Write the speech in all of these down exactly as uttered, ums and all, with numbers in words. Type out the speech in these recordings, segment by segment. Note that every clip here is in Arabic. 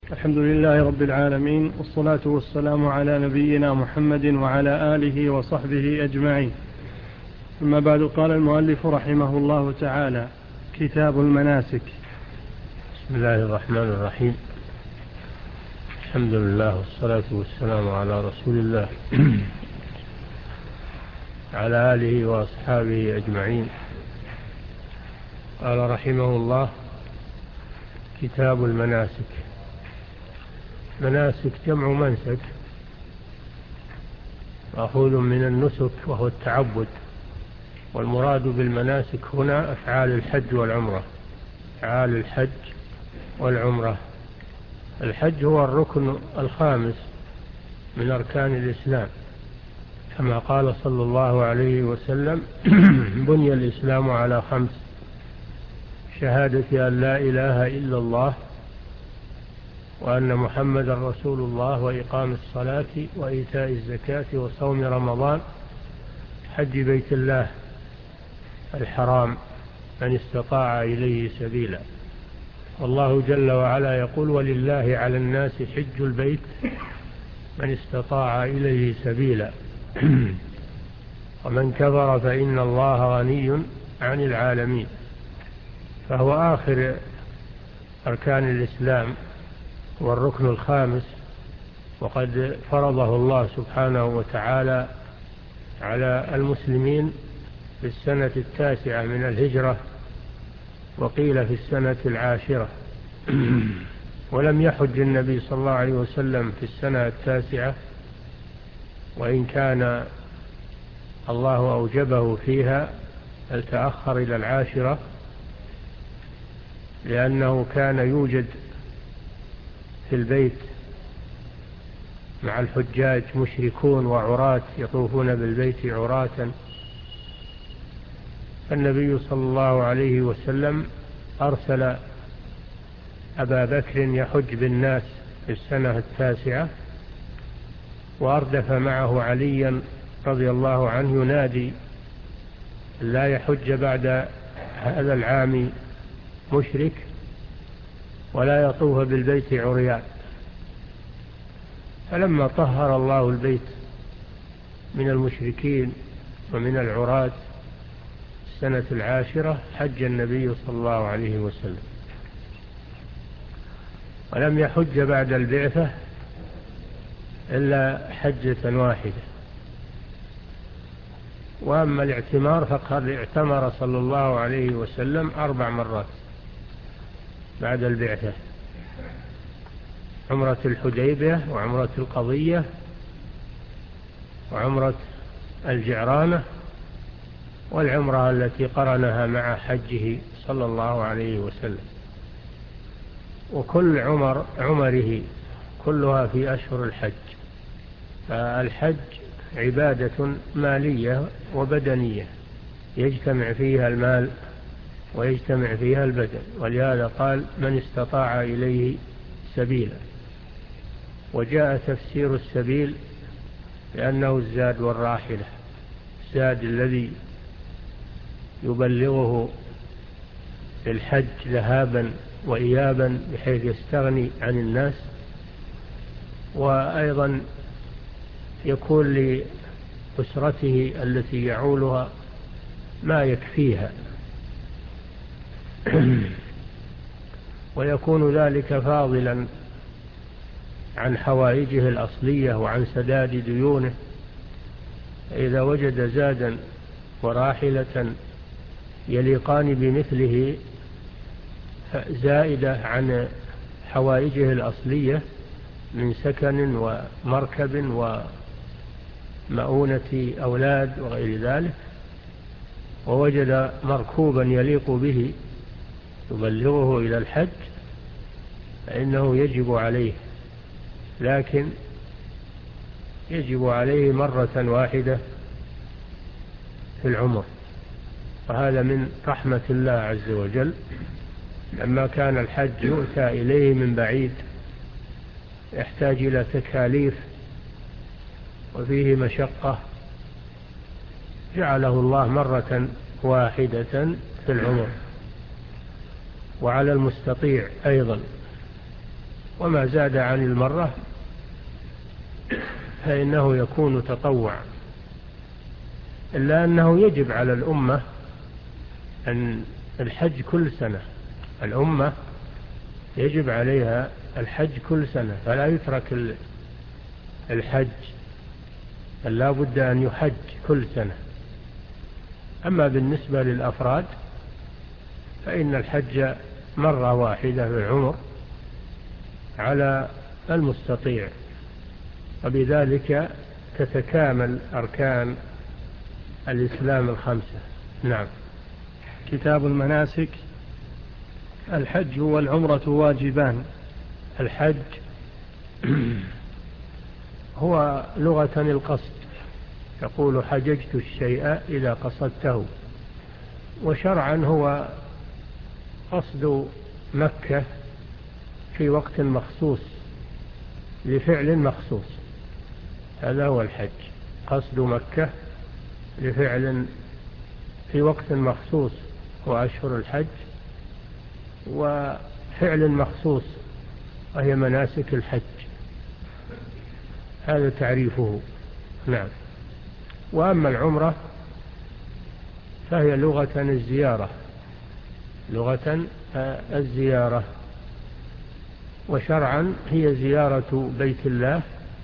الحمد لله رب العالمين، والصلاة والسلام على نبينا محمد وعلى آله وصحبه أجمعين. أما بعد، قال المؤلف رحمه الله تعالى: كتاب المناسك. بسم الله الرحمن الرحيم. الحمد لله والصلاة والسلام على رسول الله على آله وأصحابه أجمعين. قال رحمه الله: كتاب المناسك. مناسك جمع منسك، مأخوذ من النسك وهو التعبد، والمراد بالمناسك هنا أفعال الحج والعمرة. أفعال الحج والعمرة. الحج هو الركن الخامس من أركان الإسلام، كما قال صلى الله عليه وسلم: بني الإسلام على خمس: شهادة أن لا إله إلا الله وأن محمد رسول الله، وإقام الصلاة وإيتاء الزكاة وصوم رمضان، حج بيت الله الحرام من استطاع إليه سبيلا. والله جل وعلا يقول: ولله على الناس حج البيت من استطاع إليه سبيلا ومن كفر فإن الله غني عن العالمين. فهو آخر أركان الإسلام والركن الخامس، وقد فرضه الله سبحانه وتعالى على المسلمين في السنة التاسعة من الهجرة، وقيل في السنة العاشرة. ولم يحج النبي صلى الله عليه وسلم في السنة التاسعة، وإن كان الله أوجبه فيها، التأخر إلى العاشرة، لأنه كان يوجد في البيت مع الحجاج مشركون وعراة يطوفون بالبيت عراة. النبي صلى الله عليه وسلم أرسل أبا بكر يحج بالناس في السنة التاسعة، وأردف معه عليا رضي الله عنه ينادي: لا يحج بعد هذا العام مشرك ولا يطوف بالبيت عريان. فلما طهر الله البيت من المشركين ومن العراة السنة العاشرة، حج النبي صلى الله عليه وسلم، ولم يحج بعد البعثة إلا حجة واحدة. وأما الاعتمار فقد اعتمر صلى الله عليه وسلم أربع مرات بعد البعثة: عمرة الحديبية، وعمرة القضية، وعمرة الجعرانة، والعمرة التي قرنها مع حجه صلى الله عليه وسلم. وكل عمر عمره كلها في أشهر الحج. فالحج عبادة مالية وبدنية، يجتمع فيها المال ويجتمع فيها البدن، ولهذا قال: من استطاع إليه سبيلا. وجاء تفسير السبيل لأنه الزاد والراحلة، الزاد الذي يبلغه في الحج ذهابا وإيابا بحيث يستغني عن الناس، وأيضا يكون لأسرته التي يعولها ما يكفيها ويكون ذلك فاضلا عن حوائجه الأصلية وعن سداد ديونه. إذا وجد زادا وراحلة يليقان بمثله زائدة عن حوائجه الأصلية من سكن ومركب ومؤونة أولاد وغير ذلك، ووجد مركوبا يليق به يبلغه إلى الحج، فإنه يجب عليه، لكن يجب عليه مرة واحدة في العمر. وهذا من رحمة الله عز وجل، لما كان الحج يؤتى إليه من بعيد يحتاج إلى تكاليف وفيه مشقة، جعله الله مرة واحدة في العمر. وعلى المستطيع أيضا وما زاد عن المرة فإنه يكون تطوع، إلا أنه يجب على الأمة أن الحج كل سنة. الأمة يجب عليها الحج كل سنة، فلا يترك الحج، بل لا بد أن يحج كل سنة. أما بالنسبة للأفراد فإن الحج مرة واحدة في العمر على المستطيع، وبذلك تتكامل أركان الإسلام الخمسة. نعم. كتاب المناسك. الحج والعمرة واجبان. الحج هو لغة القصد، يقول حججت الشيء إذا قصدته، وشرعا هو قصد مكة في وقت مخصوص لفعل مخصوص، هذا هو الحج، قصد مكة لفعل في وقت مخصوص وأشهر الحج، وفعل مخصوص وهي مناسك الحج، هذا تعريفه. نعم. وأما العمرة فهي لغة الزيارة، لغة الزيارة، وشرعا هي زيارة بيت الله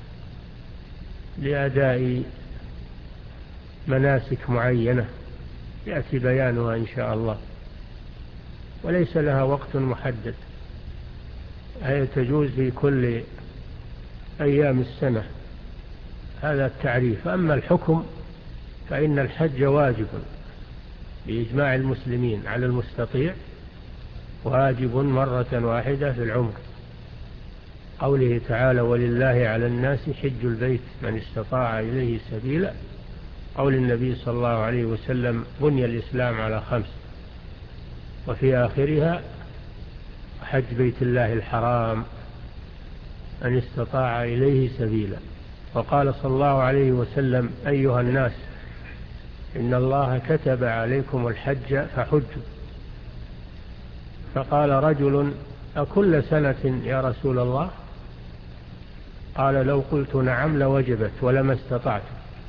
لأداء مناسك معينة يأتي بيانها إن شاء الله، وليس لها وقت محدد، هي تجوز في كل أيام السنة، هذا التعريف. أما الحكم فإن الحج واجب بإجماع المسلمين على المستطيع، واجب مرة واحدة في العمر، قوله تعالى ولله على الناس حج البيت من استطاع إليه سبيلا، قول النبي صلى الله عليه وسلم بني الإسلام على خمس، وفي آخرها حج بيت الله الحرام من استطاع إليه سبيلا. وقال صلى الله عليه وسلم أيها الناس إن الله كتب عليكم الحج فحجوا، فقال رجل أكل سنة يا رسول الله؟ قال لو قلت نعم لوجبت ولما استطعت.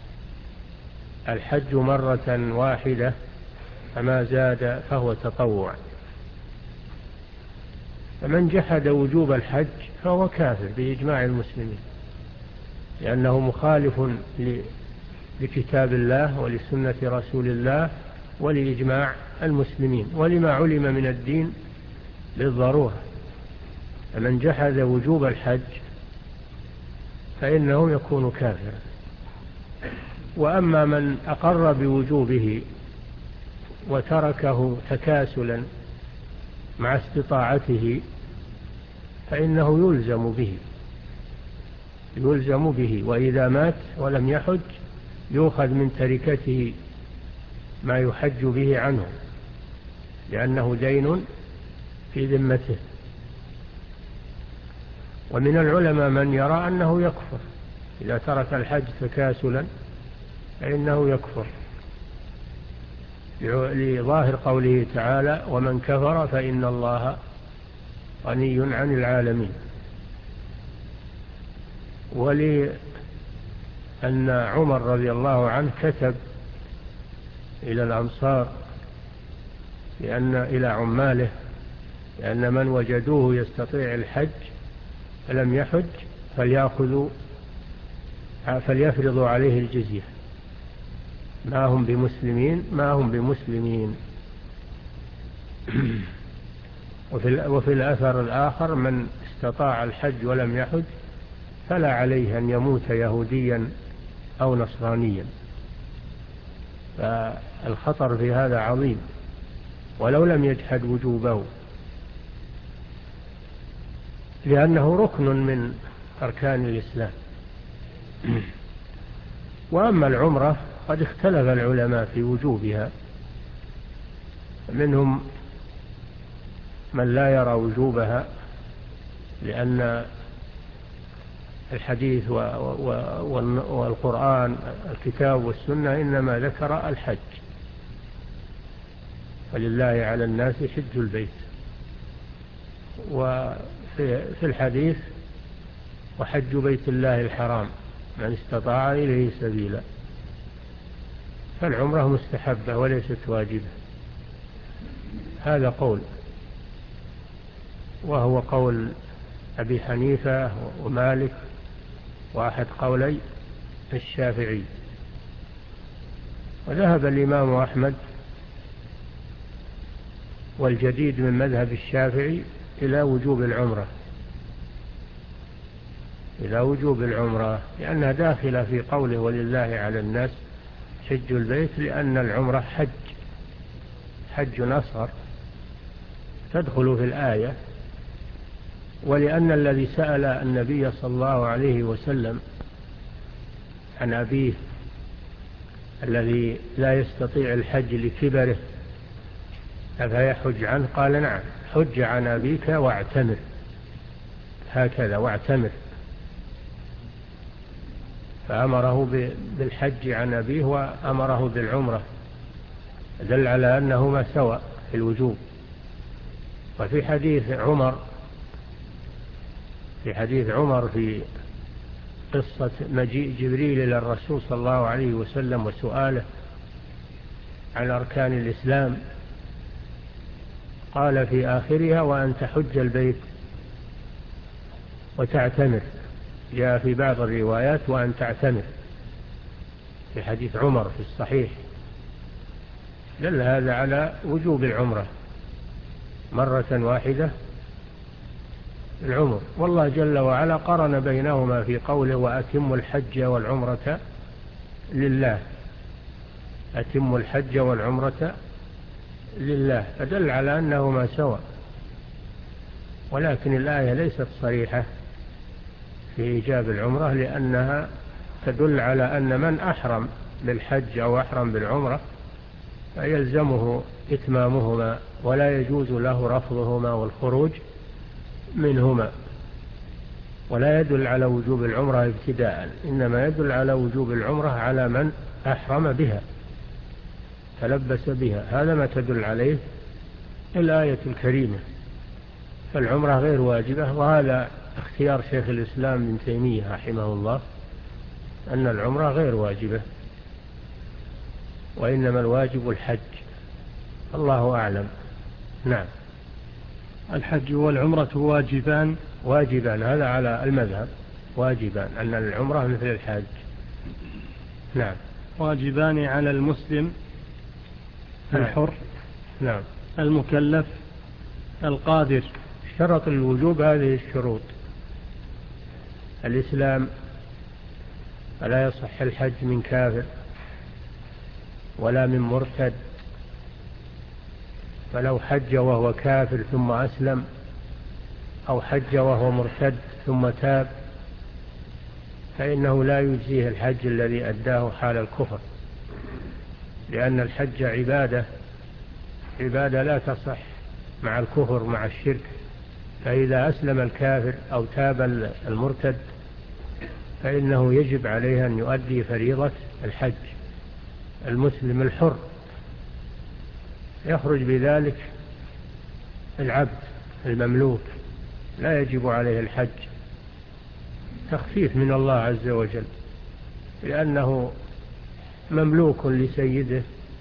الحج مرة واحدة فما زاد فهو تطوع، فمن جحد وجوب الحج فهو كافر بإجماع المسلمين، لأنه مخالف لكتاب الله ولسنة رسول الله ولإجماع المسلمين ولما علم من الدين للضرورة. فمن جحد وجوب الحج فإنه يكون كافرا. وأما من أقر بوجوبه وتركه تكاسلا مع استطاعته فإنه يلزم به يلزم به وإذا مات ولم يحج يؤخذ من تركته ما يحج به عنه، لأنه دين في ذمته. ومن العلماء من يرى أنه يكفر إذا ترك الحج تكاسلا، فإنه يكفر لظاهر قوله تعالى ومن كفر فإن الله غني عن العالمين. ولأن عمر رضي الله عنه كتب إلى الأنصار لأن إلى عماله لأن من وجدوه يستطيع الحج فلم يحج فليأخذوا فليفرضوا عليه الجزية، ما هم بمسلمين ما هم بمسلمين. وفي, وفي الأثر الآخر من استطاع الحج ولم يحج فلا عليه أن يموت يهوديا أو نصرانيا. فالخطر في هذا عظيم ولو لم يجحد وجوبه، لأنه ركن من أركان الإسلام. وأما العمرة قد اختلف العلماء في وجوبها، منهم من لا يرى وجوبها لأن الحديث والقرآن الكتاب والسنة إنما ذكر الحج، ولله على الناس حج البيت. في الحديث وحج بيت الله الحرام من استطاع إليه سبيلا، فالعمرة مستحبة وليست واجبة. هذا قول، وهو قول أبي حنيفة ومالك وأحد قولي الشافعي. وذهب الإمام أحمد والجديد من مذهب الشافعي إلى وجوب العمرة إلى وجوب العمرة لأنها داخلة في قوله ولله على الناس حج البيت، لأن العمرة حج حج أصغر تدخل في الآية، ولأن الذي سأل النبي صلى الله عليه وسلم عن أبيه الذي لا يستطيع الحج لكبره أفيحج عنه، قال نعم حج عن أبيك واعتمر، هكذا واعتمر، فأمره بالحج عن أبيه وأمره بالعمرة، دل على أنهما سواء في الوجوب. وفي حديث عمر في حديث عمر في قصة مجيء جبريل إلى الرسول صلى الله عليه وسلم وسؤاله عن أركان الإسلام، قال في آخرها وأن تحج البيت وتعتمر، جاء في بعض الروايات وأن تعتمر في حديث عمر في الصحيح، دل هذا على وجوب العمرة مرة واحدة العمر. والله جل وعلا قرن بينهما في قوله وأتم الحج والعمرة لله، أتم الحج والعمرة لله، فدل على أنهما سواء. ولكن الآية ليست صريحة في إيجاب العمرة، لأنها تدل على أن من أحرم بالحج أو أحرم بالعمرة فيلزمه إتمامهما ولا يجوز له رفضهما والخروج منهما، ولا يدل على وجوب العمرة ابتداء، إنما يدل على وجوب العمرة على من أحرم بها تلبس بها، هذا ما تدل عليه الآية الكريمة. فالعمرة غير واجبة، وهذا اختيار شيخ الإسلام ابن تيمية رحمه الله أن العمرة غير واجبة، وإنما الواجب الحج، الله أعلم. نعم. الحج والعمرة واجبان واجبان هذا على المذهب، واجبان أن العمرة مثل الحج. نعم. واجبان على المسلم الحر نعم المكلف القادر. شرط الوجوب هذه الشروط: الإسلام، فلا يصح الحج من كافر ولا من مرتد، فلو حج وهو كافر ثم أسلم أو حج وهو مرتد ثم تاب فإنه لا يجزيه الحج الذي أداه حال الكفر، لأن الحج عبادة عبادة لا تصح مع الكفر مع الشرك. فإذا أسلم الكافر أو تاب المرتد فإنه يجب عليه أن يؤدي فريضة الحج. المسلم الحر يخرج بذلك العبد المملوك لا يجب عليه الحج، تخفيف من الله عز وجل، لأنه مملوك لسيده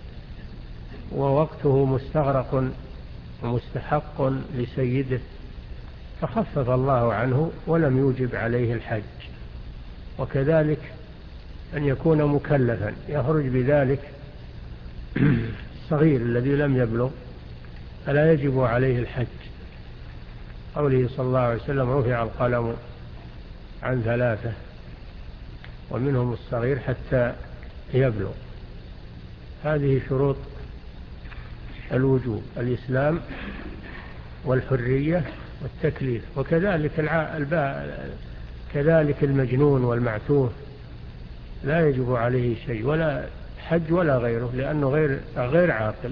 ووقته مستغرق ومستحق لسيده، فخفف الله عنه ولم يوجب عليه الحج. وكذلك أن يكون مكلفا يخرج بذلك الصغير الذي لم يبلغ فلا يجب عليه الحج، قوله صلى الله عليه وسلم رفع القلم عن ثلاثة ومنهم الصغير حتى يبلغ. هذه شروط الوجوب: الإسلام والحرية والتكليف. وكذلك الباء كذلك المجنون والمعتوه لا يجب عليه شيء ولا حج ولا غيره، لأنه غير غير عاقل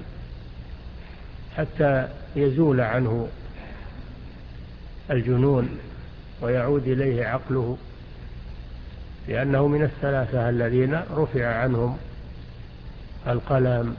حتى يزول عنه الجنون ويعود إليه عقله، لأنه من الثلاثة الذين رفع عنهم القلم.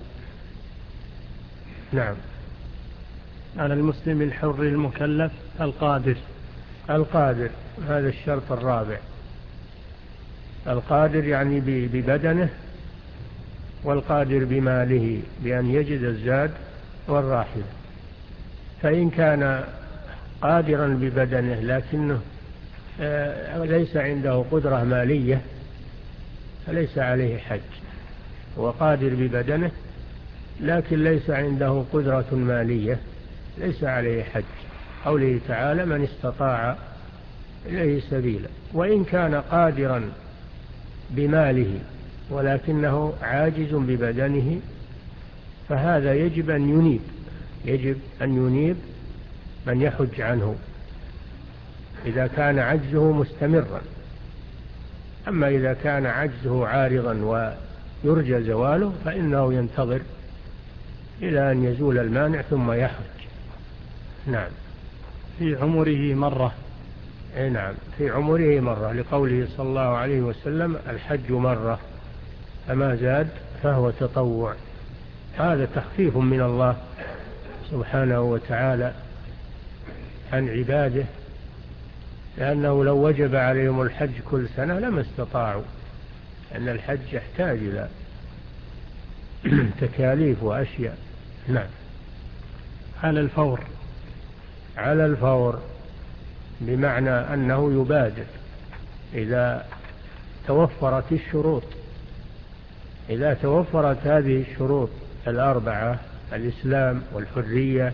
نعم. على المسلم الحر المكلف القادر. القادر، هذا الشرط الرابع. القادر يعني ببدنه، والقادر بماله بأن يجد الزاد والراحلة. فإن كان قادرا ببدنه لكنه ليس عنده قدرة مالية فليس عليه حج. هو قادر ببدنه لكن ليس عنده قدرة مالية ليس عليه حج. قوله تعالى: من استطاع إليه سبيلا. وإن كان قادرا بماله ولكنه عاجز ببدنه فهذا يجب أن ينيب يجب أن ينيب من يحج عنه إذا كان عجزه مستمرا. أما إذا كان عجزه عارضا ويرجى زواله فإنه ينتظر إلى أن يزول المانع ثم يحج. نعم. في عمره مرة. إيه نعم، في عمره مرة، لقوله صلى الله عليه وسلم: الحج مرة فما زاد فهو تطوع. هذا تخفيف من الله سبحانه وتعالى عن عباده، لأنه لو وجب عليهم الحج كل سنة لما استطاعوا، أن الحج يحتاج إلى تكاليف وأشياء. نعم. على الفور. على الفور بمعنى أنه يبادر إذا توفرت الشروط. إذا توفرت هذه الشروط الأربعة: الإسلام والحرية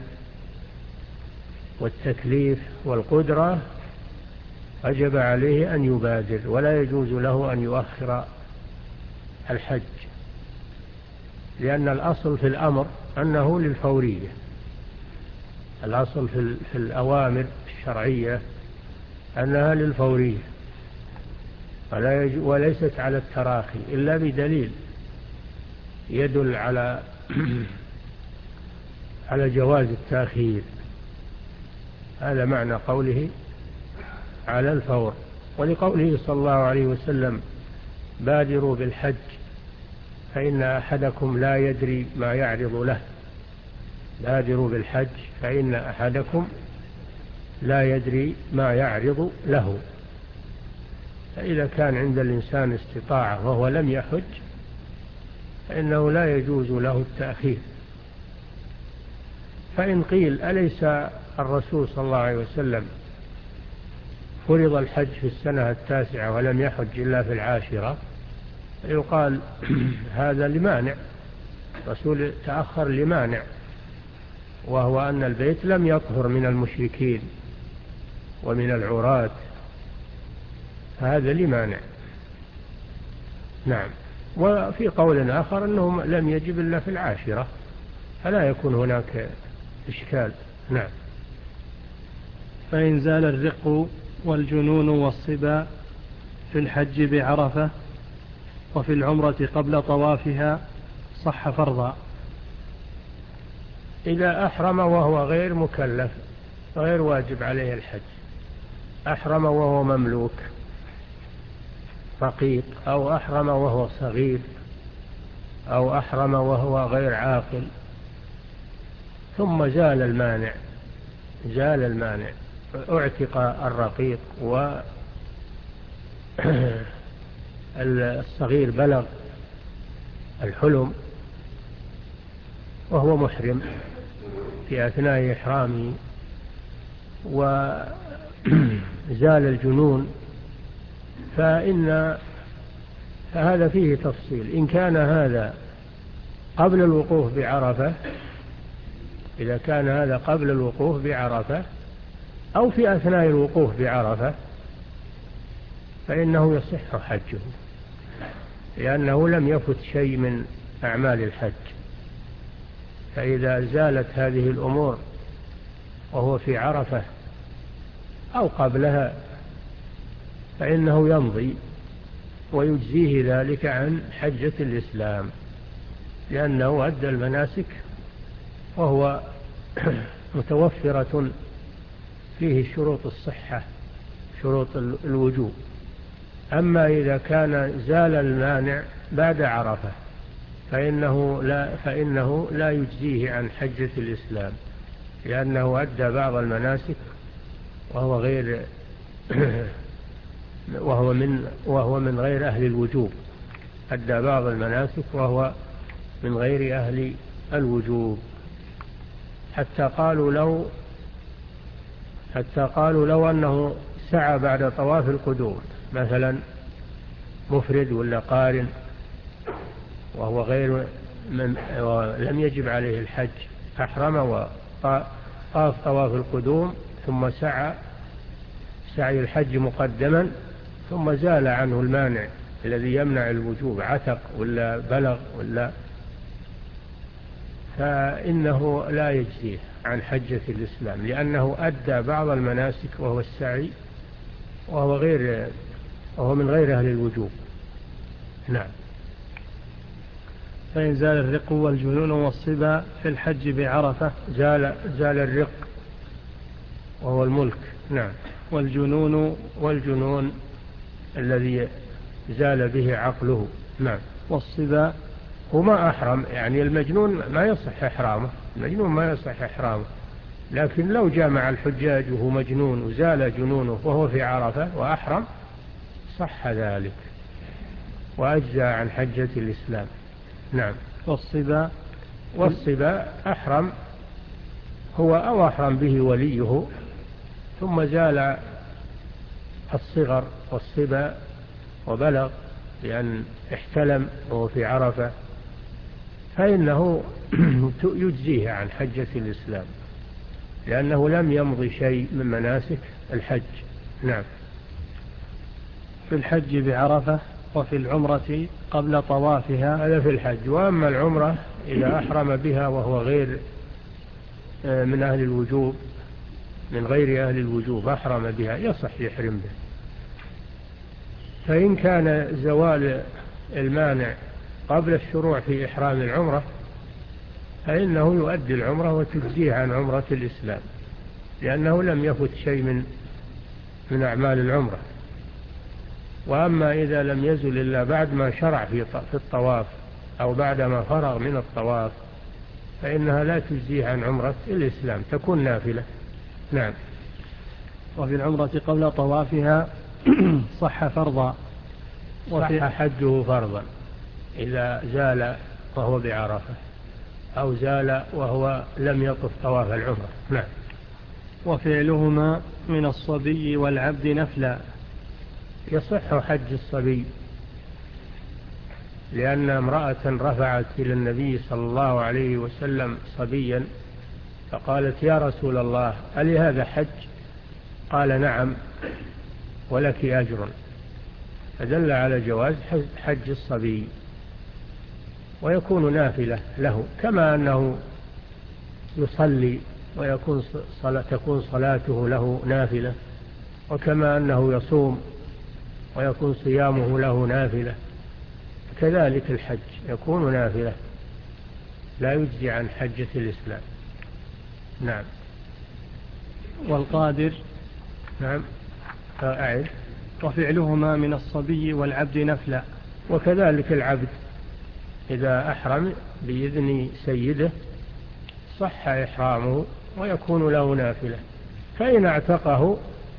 والتكليف والقدرة، وجب عليه أن يبادر، ولا يجوز له أن يؤخر الحج، لأن الأصل في الأمر أنه للفورية. الأصل في الأوامر الشرعية أنها للفورية، وليست على التراخي إلا بدليل يدل على على جواز التأخير. هذا معنى قوله على الفور. ولقوله صلى الله عليه وسلم: بادروا بالحج فإن أحدكم لا يدري ما يعرض له. بادروا بالحج فإن أحدكم لا يدري ما يعرض له. فإذا كان عند الإنسان استطاعة وهو لم يحج فإنه لا يجوز له التأخير. فإن قيل: أليس الرسول صلى الله عليه وسلم فرض الحج في السنة التاسعة ولم يحج إلا في العاشرة؟ يقال: هذا لمانع، الرسول تأخر لمانع، وهو أن البيت لم يطهر من المشركين ومن العراة، هذا لمانع. نعم. وفي قول آخر أنه لم يجب إلا في العاشرة، فلا يكون هناك إشكال. نعم. فإن زال الرق والجنون والصبا في الحج بعرفة وفي العمرة قبل طوافها صح فرضا. إذا أحرم وهو غير مكلف غير واجب عليه الحج، أحرم وهو مملوك رقيق، أو أحرم وهو صغير، أو أحرم وهو غير عاقل، ثم زال المانع زال المانع اعتق الرقيق والصغير بلغ الحلم وهو محرم في أثناء إحرامه، وزال الجنون، فإن فهذا فيه تفصيل. إن كان هذا قبل الوقوف بعرفة إذا كان هذا قبل الوقوف بعرفة أو في أثناء الوقوف بعرفة فإنه يصح حجه، لأنه لم يفت شيء من أعمال الحج. فإذا زالت هذه الأمور وهو في عرفة أو قبلها فإنه يمضي ويجزيه ذلك عن حجة الإسلام، لأنه أدى المناسك وهو متوفرة فيه شروط الصحة شروط الوجوب. أما إذا كان زال المانع بعد عرفة فإنه لا, فإنه لا يجزيه عن حجة الإسلام، لأنه أدى بعض المناسك وهو غير وهو من وهو من غير أهل الوجوب، أدى بعض المناسك وهو من غير أهل الوجوب، حتى قالوا لو حتى قالوا لو أنه سعى بعد طواف القدوم مثلا مفرد ولا قارن وهو غير من لم يجب عليه الحج، أحرم وطاف طواف القدوم ثم سعى سعي الحج مقدما، ثم زال عنه المانع الذي يمنع الوجوب، عتق ولا بلغ ولا، فإنه لا يجزيه عن حجة الإسلام، لأنه أدى بعض المناسك وهو السعي وهو غير وهو من غير أهل الوجوب. نعم. فإن زال الرق والجنون والصبا في الحج بعرفة زال زال الرق وهو الملك. نعم. والجنون والجنون الذي زال به عقله. نعم. والصبا هو ما أحرم، يعني المجنون ما يصح إحرامه، المجنون ما يصح إحرامه، لكن لو جامع الحجاج وهو مجنون وزال جنونه وهو في عرفة وأحرم صح ذلك وأجزى عن حجة الإسلام. نعم. والصبا والصبا أحرم هو أو أحرم به وليه ثم زال الصغر والصبا وبلغ لأن احتلم وهو في عرفة، فإنه يجزيه عن حجة الإسلام لأنه لم يمضي شيء من مناسك الحج. نعم. في الحج بعرفة وفي العمرة قبل طوافها. هذا في الحج. وأما العمرة إذا أحرم بها وهو غير من أهل الوجوب، من غير أهل الوجوب أحرم بها يصح يحرم به، فإن كان زوال المانع قبل الشروع في إحرام العمرة فإنه يؤدي العمرة وتجزيه عن عمرة الإسلام، لأنه لم يفت شيء من من أعمال العمرة. وأما إذا لم يزل إلا بعد ما شرع في الطواف أو بعدما فرغ من الطواف فإنها لا تجزيه عن عمرة الإسلام، تكون نافلة. نعم. وفي العمرة قبل طوافها صح فرضا، صح حجه فرضا إذا زال وهو بعرفة أو زال وهو لم يطف طواف العمرة. نعم. وفعلهما من الصبي والعبد نفلا. يصح حج الصبي لأن امرأة رفعت إلى النبي صلى الله عليه وسلم صبيا فقالت يا رسول الله ألي هذا حج؟ قال نعم ولك أجر، فدل على جواز حج الصبي ويكون نافلة له، كما أنه يصلي ويكون صلاة تكون صلاته له نافلة، وكما أنه يصوم ويكون صيامه له نافلة، كذلك الحج يكون نافلة لا يجزي عن حجة الإسلام. نعم. والقادر. نعم. أعد. وفعلهما من الصبي والعبد نفلا. وكذلك العبد إذا أحرم بإذن سيده صح إحرامه ويكون له نافلة، فإن اعتقه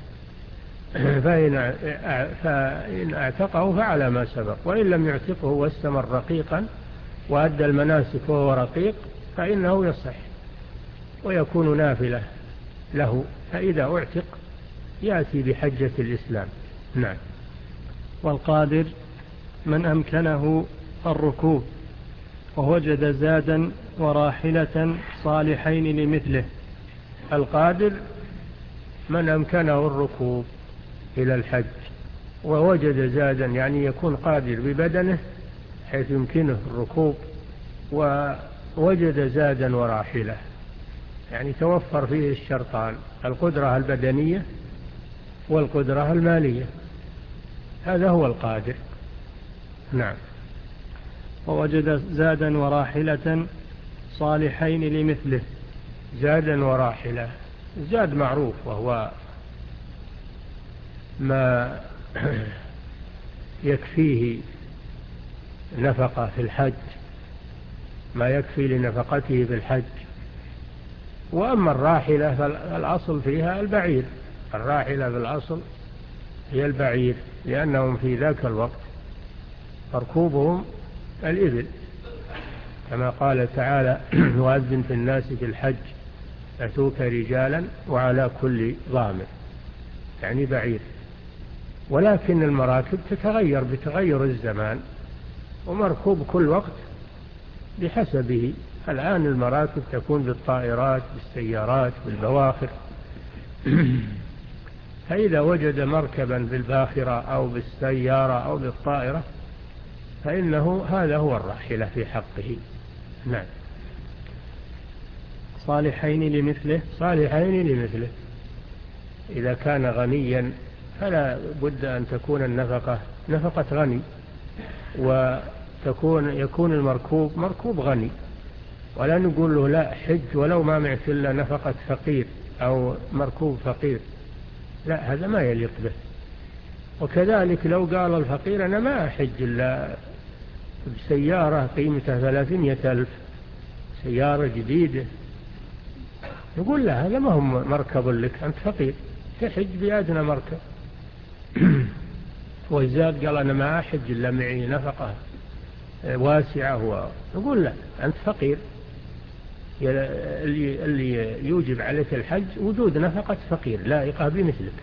فإن فإن اعتقه فعلى ما سبق، وإن لم يعتقه واستمر رقيقا وأدى المناسك وهو رقيق فإنه يصح ويكون نافلة له، فإذا اعتق يأتي بحجة الإسلام. نعم. والقادر من أمكنه الركوب ووجد زادا وراحلة صالحين لمثله. القادر من أمكنه الركوب إلى الحج ووجد زادا، يعني يكون قادر ببدنه حيث يمكنه الركوب، ووجد زادا وراحلة، يعني توفر فيه الشرطان، القدرة البدنية والقدرة المالية، هذا هو القادر. نعم. ووجد زادا وراحلة صالحين لمثله. زادا وراحلة، زاد معروف وهو ما يكفيه نفقة في الحج، ما يكفي لنفقته في الحج. وأما الراحلة فالأصل فيها البعير، الراحلة في الأصل هي البعير، لأنهم في ذاك الوقت مركوبهم الإبل، كما قال تعالى وأذن في الناس في الحج أتوك رجالا وعلى كل ضامر، يعني بعير. ولكن المراكب تتغير بتغير الزمان، ومركوب كل وقت بحسبه. الآن المراكب تكون بالطائرات بالسيارات بالبواخر فإذا وجد مركبا بالباخرة أو بالسيارة أو بالطائرة فإنه هذا هو الراحلة في حقه. نعم. صالحين لمثله صالحين لمثله إذا كان غنيا فلا بد أن تكون النفقة نفقة غني، وتكون يكون المركوب مركوب غني، ولا نقول له لا حج ولو ما معك إلا نفقة فقير أو مركوب فقير، لا، هذا ما يليق به. وكذلك لو قال الفقير أنا ما أحج إلا بسيارة قيمتها ثلاثمائة ألف، سيارة جديدة، نقول لا، هذا ما هو مركب لك، أنت فقير، تحج بأدنى مركب. وإزاد قال أنا ما أحج إلا معي نفقة واسعة، نقول لا، أنت فقير، اللي, اللي يوجب عليك الحج وجود نفقة فقير لائقة بمثلك،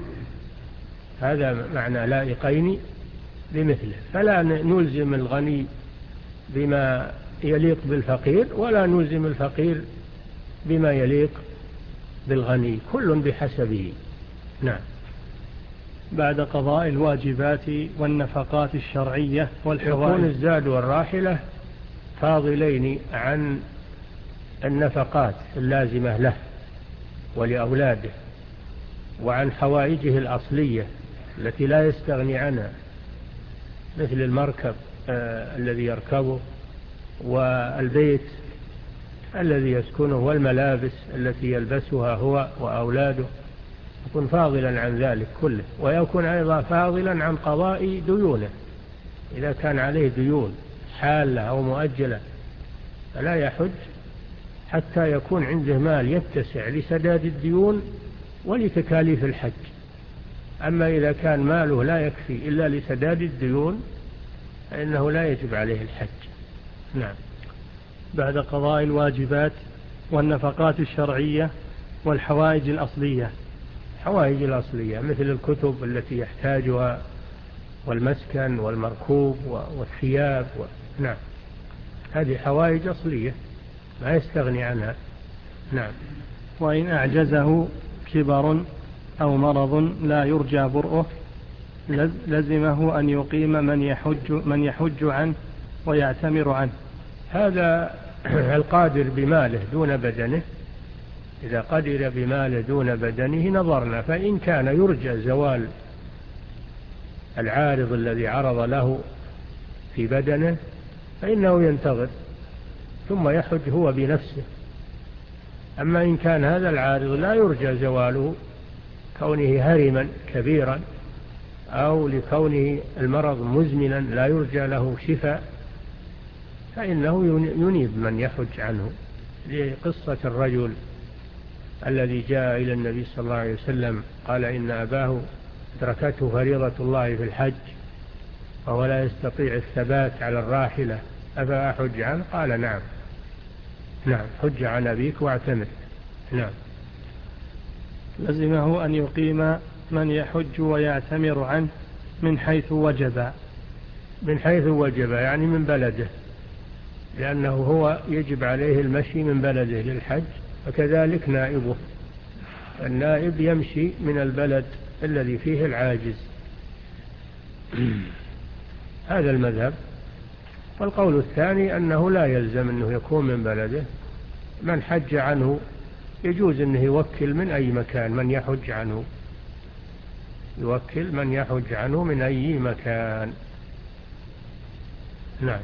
هذا معنى لائقين بمثله. فلا نلزم الغني بما يليق بالفقير، ولا نلزم الفقير بما يليق بالغني، كل بحسبه. نعم. بعد قضاء الواجبات والنفقات الشرعية والحوائج يكون الزاد والراحلة فاضلين عن النفقات اللازمة له ولأولاده، وعن حوائجه الأصلية التي لا يستغني عنها، مثل المركب آه الذي يركبه، والبيت الذي يسكنه، والملابس التي يلبسها هو وأولاده، يكون فاضلا عن ذلك كله. ويكون أيضا فاضلا عن قضاء ديونه، إذا كان عليه ديون حالة أو مؤجلة فلا يحج حتى يكون عنده مال يتسع لسداد الديون ولتكاليف الحج. أما إذا كان ماله لا يكفي إلا لسداد الديون فإنه لا يجب عليه الحج. نعم. بعد قضاء الواجبات والنفقات الشرعية والحوائج الأصلية. حوائج الأصلية مثل الكتب التي يحتاجها، والمسكن والمركوب والثياب و... نعم، هذه حوائج أصلية ما يستغني عنها. نعم. وإن أعجزه كبر أو مرض لا يرجى برؤه لزمه أن يقيم من يحج, من يحج عنه ويعتمر عنه. هذا القادر بماله دون بدنه، إذا قدر بماله دون بدنه نظرنا، فإن كان يرجى زوال العارض الذي عرض له في بدنه فإنه ينتظر ثم يحج هو بنفسه. أما إن كان هذا العارض لا يرجى زواله، كونه هرما كبيرا أو لكونه المرض مزمنا لا يرجى له شفاء، فإنه ينيب من يحج عنه. لقصة الرجل الذي جاء إلى النبي صلى الله عليه وسلم قال إن أباه أدركته فريضة الله في الحج وهو لا يستطيع الثبات على الراحلة، أفأحج عنه؟ قال نعم نعم حج عن أبيك واعتمر. نعم. لزمه أن يقيم من يحج ويعتمر عنه من حيث وجب. من حيث وجب يعني من بلده، لأنه هو يجب عليه المشي من بلده للحج، وكذلك نائبه، النائب يمشي من البلد الذي فيه العاجز. هذا المذهب. والقول الثاني أنه لا يلزم أنه يكون من بلده، من حج عنه يجوز أنه يوكل من أي مكان من يحج عنه، يوكل من يحج عنه من أي مكان. نعم.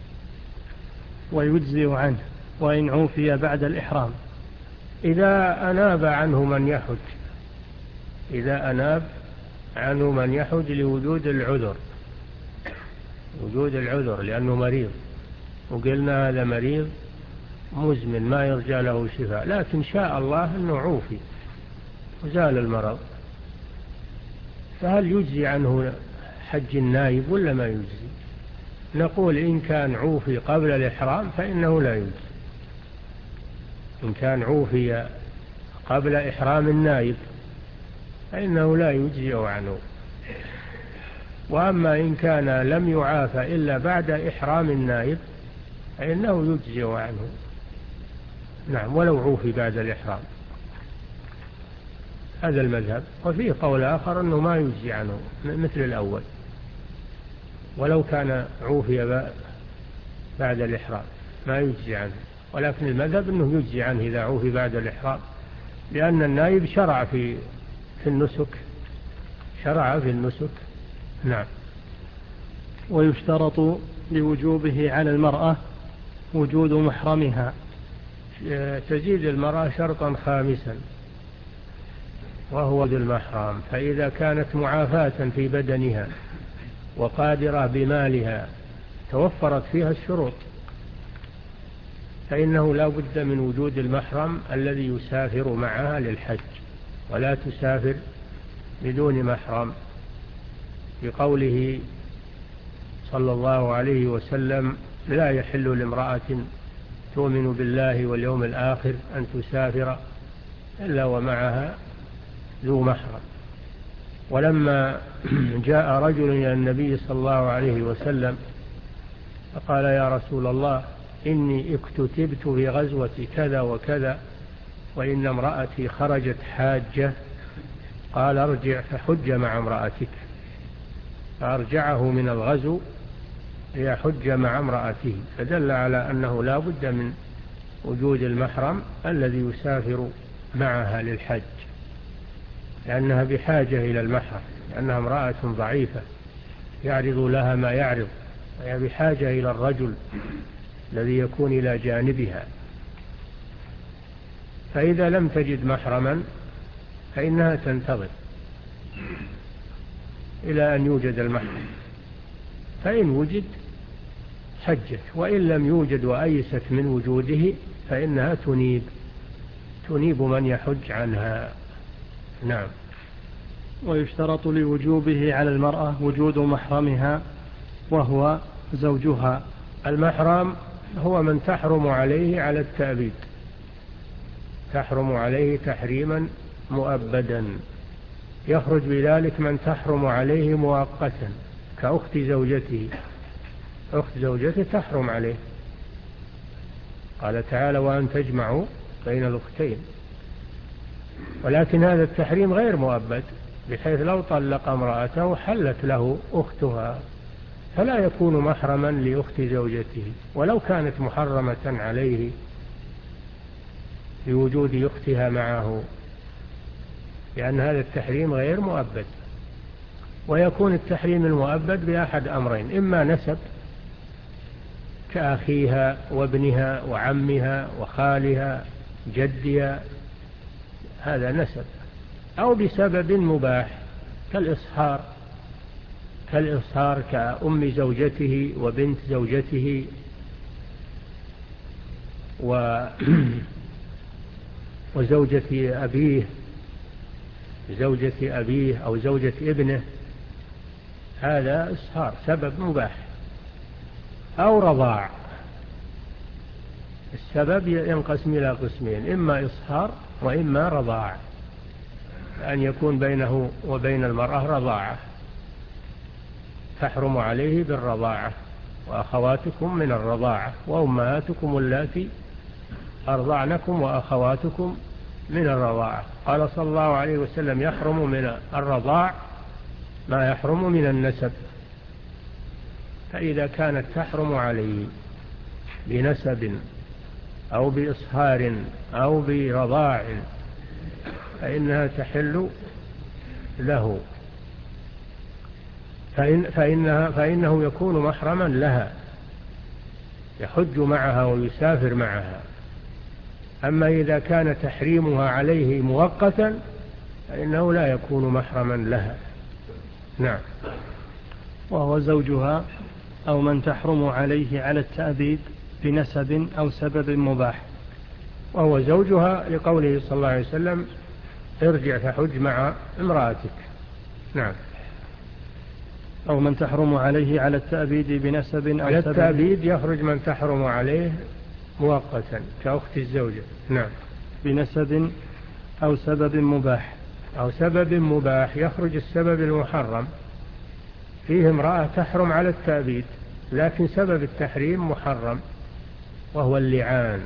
ويجزئ عنه وإن عوفي بعد الإحرام. إذا أناب عنه من يحج، إذا أناب عنه من يحج لوجود العذر، وجود العذر لأنه مريض، وقلنا هذا مريض مزمن ما يرجى له شفاء، لكن شاء الله أنه عوفي وزال المرض، فهل يجزي عنه حج النائب ولا ما يجزي؟ نقول إن كان عوفي قبل الإحرام فإنه لا يجزي، إن كان عوفي قبل إحرام النائب فإنه لا يجزي عنه. وأما إن كان لم يعافى إلا بعد إحرام النائب فإنه يجزي عنه، نعم، ولو عوفي بعد الإحرام. هذا المذهب. وفيه قول آخر أنه ما يجزي عنه مثل الأول ولو كان عوفي بعد الإحرام ما يجزي عنه، ولكن المذهب أنه يجزي عنه إذا عوفي بعد الإحرام، لأن النائب شرع في في النسك شرع في النسك نعم. ويشترط لوجوبه على المرأة وجود محرمها. تزيد المرأة شرطا خامسا وهو ذو المحرم، فإذا كانت معافاة في بدنها وقادرة بمالها توفرت فيها الشروط فإنه لا بد من وجود المحرم الذي يسافر معها للحج، ولا تسافر بدون محرم، بقوله صلى الله عليه وسلم: لا يحل لامرأة تؤمن بالله واليوم الآخر أن تسافر إلا ومعها ذو محرم. ولما جاء رجل إلى النبي صلى الله عليه وسلم فقال: يا رسول الله، إني اكتتبت في غزوة كذا وكذا وإن امرأتي خرجت حاجة، قال: ارجع فحج مع امرأتك. فأرجعه من الغزو ليحج مع امرأته، فدل على أنه لا بد من وجود المحرم الذي يسافر معها للحج، لأنها بحاجة إلى المحرم، لأنها امرأة ضعيفة يعرض لها ما يعرض، وهي بحاجة إلى الرجل الذي يكون إلى جانبها. فإذا لم تجد محرما فإنها تنتظر إلى أن يوجد المحرم، فإن وجد حجت، وإن لم يوجد وأيست من وجوده فإنها تنيب تنيب من يحج عنها. نعم. ويشترط لوجوبه على المرأة وجود محرمها وهو زوجها. المحرم هو من تحرم عليه على التأبيد، تحرم عليه تحريما مؤبدا، يخرج بذلك من تحرم عليه مؤقتا كأخت زوجته، أخت زوجته تحرم عليه، قال تعالى: وأن تجمعوا بين الأختين. ولكن هذا التحريم غير مؤبد، بحيث لو طلق امرأته حلت له أختها، فلا يكون محرما لأخت زوجته ولو كانت محرمة عليه لوجود أختها معه، لأن هذا التحريم غير مؤبد. ويكون التحريم المؤبد بأحد أمرين: إما نسب كأخيها وابنها وعمها وخالها جدها، هذا نسب، أو بسبب مباح كالإصهار كالإصهار كأم زوجته وبنت زوجته و وزوجة أبيه زوجة أبيه أو زوجة ابنه، هذا إصهار سبب مباح. أو رضاع، السبب ينقسم إلى قسمين: إما إصهار وإما رضاع، أن يكون بينه وبين المرأة رضاعة تحرم عليه بالرضاعة، وأخواتكم من الرضاعة وأمهاتكم اللاتي أرضعنكم وأخواتكم من الرضاعة. قال صلى الله عليه وسلم: يحرم من الرضاع ما يحرم من النسب. فإذا كانت تحرم عليه بنسب أو بإصهار أو برضاع فإنها تحل له، فإن فإنها فإنه يكون محرما لها، يحج معها ويسافر معها. أما إذا كان تحريمها عليه مؤقتا فإنه لا يكون محرما لها. نعم. وهو زوجها أو من تحرم عليه على التأبيد بنسب أو سبب مباح. وهو زوجها لقوله صلى الله عليه وسلم: ارجع فحج مع امرأتك. نعم. أو من تحرم عليه على التأبيد بنسب أو على سبب. التأبيد يخرج من تحرم عليه مؤقتا كأخت الزوجة. نعم. بنسب أو سبب مباح. أو سبب مباح يخرج السبب المحرم. فيه امرأة تحرم على التأبيد لكن سبب التحريم محرم وهو اللعان.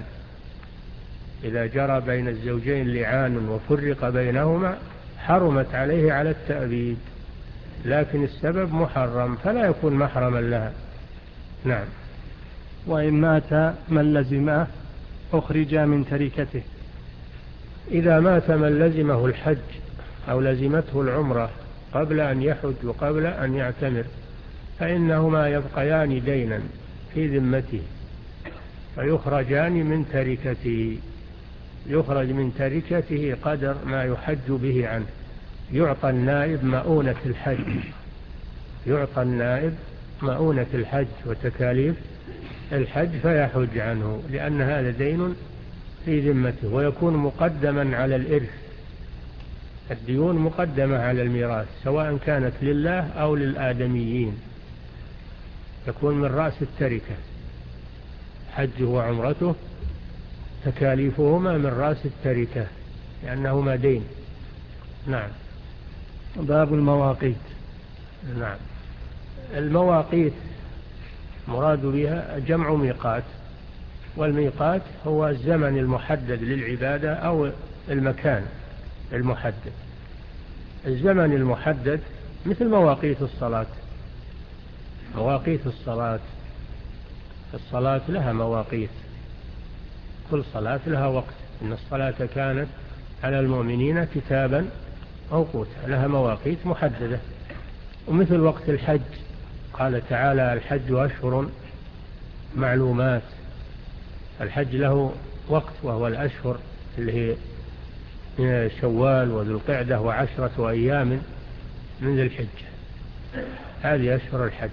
إذا جرى بين الزوجين لعان وفرق بينهما حرمت عليه على التأبيد لكن السبب محرم فلا يكون محرما لها. نعم. وإن مات من لزمه أخرج من تركته. إذا مات من لزمه الحج أو لزمته العمرة قبل أن يحج وقبل أن يعتمر فإنهما يبقيان دينا في ذمته فيخرجان من تركته. يخرج من تركته قدر ما يحج به عنه. يعطى النائب مؤونة الحج. يعطى النائب مؤونة الحج وتكاليف الحج فيحج عنه لأن هذا دين في ذمته ويكون مقدما على الإرث. الديون مقدمة على الميراث سواء كانت لله أو للآدميين. تكون من رأس التركة حجه وعمرته تكاليفهما من رأس التركة لأنهما دين. نعم. باب المواقيت. نعم. المواقيت مراد بها جمع ميقات والميقات هو الزمن المحدد للعبادة أو المكان المحدد. الزمن المحدد مثل مواقيت الصلاة. مواقيت الصلاة الصلاة لها مواقيت كل صلاة لها وقت. إن الصلاة كانت على المؤمنين كتابا موقوتا لها مواقيت محددة. ومثل وقت الحج قال تعالى الحج أشهر معلومات. الحج له وقت وهو الأشهر اللي هي شوال وذو القعدة وعشرة أيام من ذي الحجة. هذه أشهر الحج.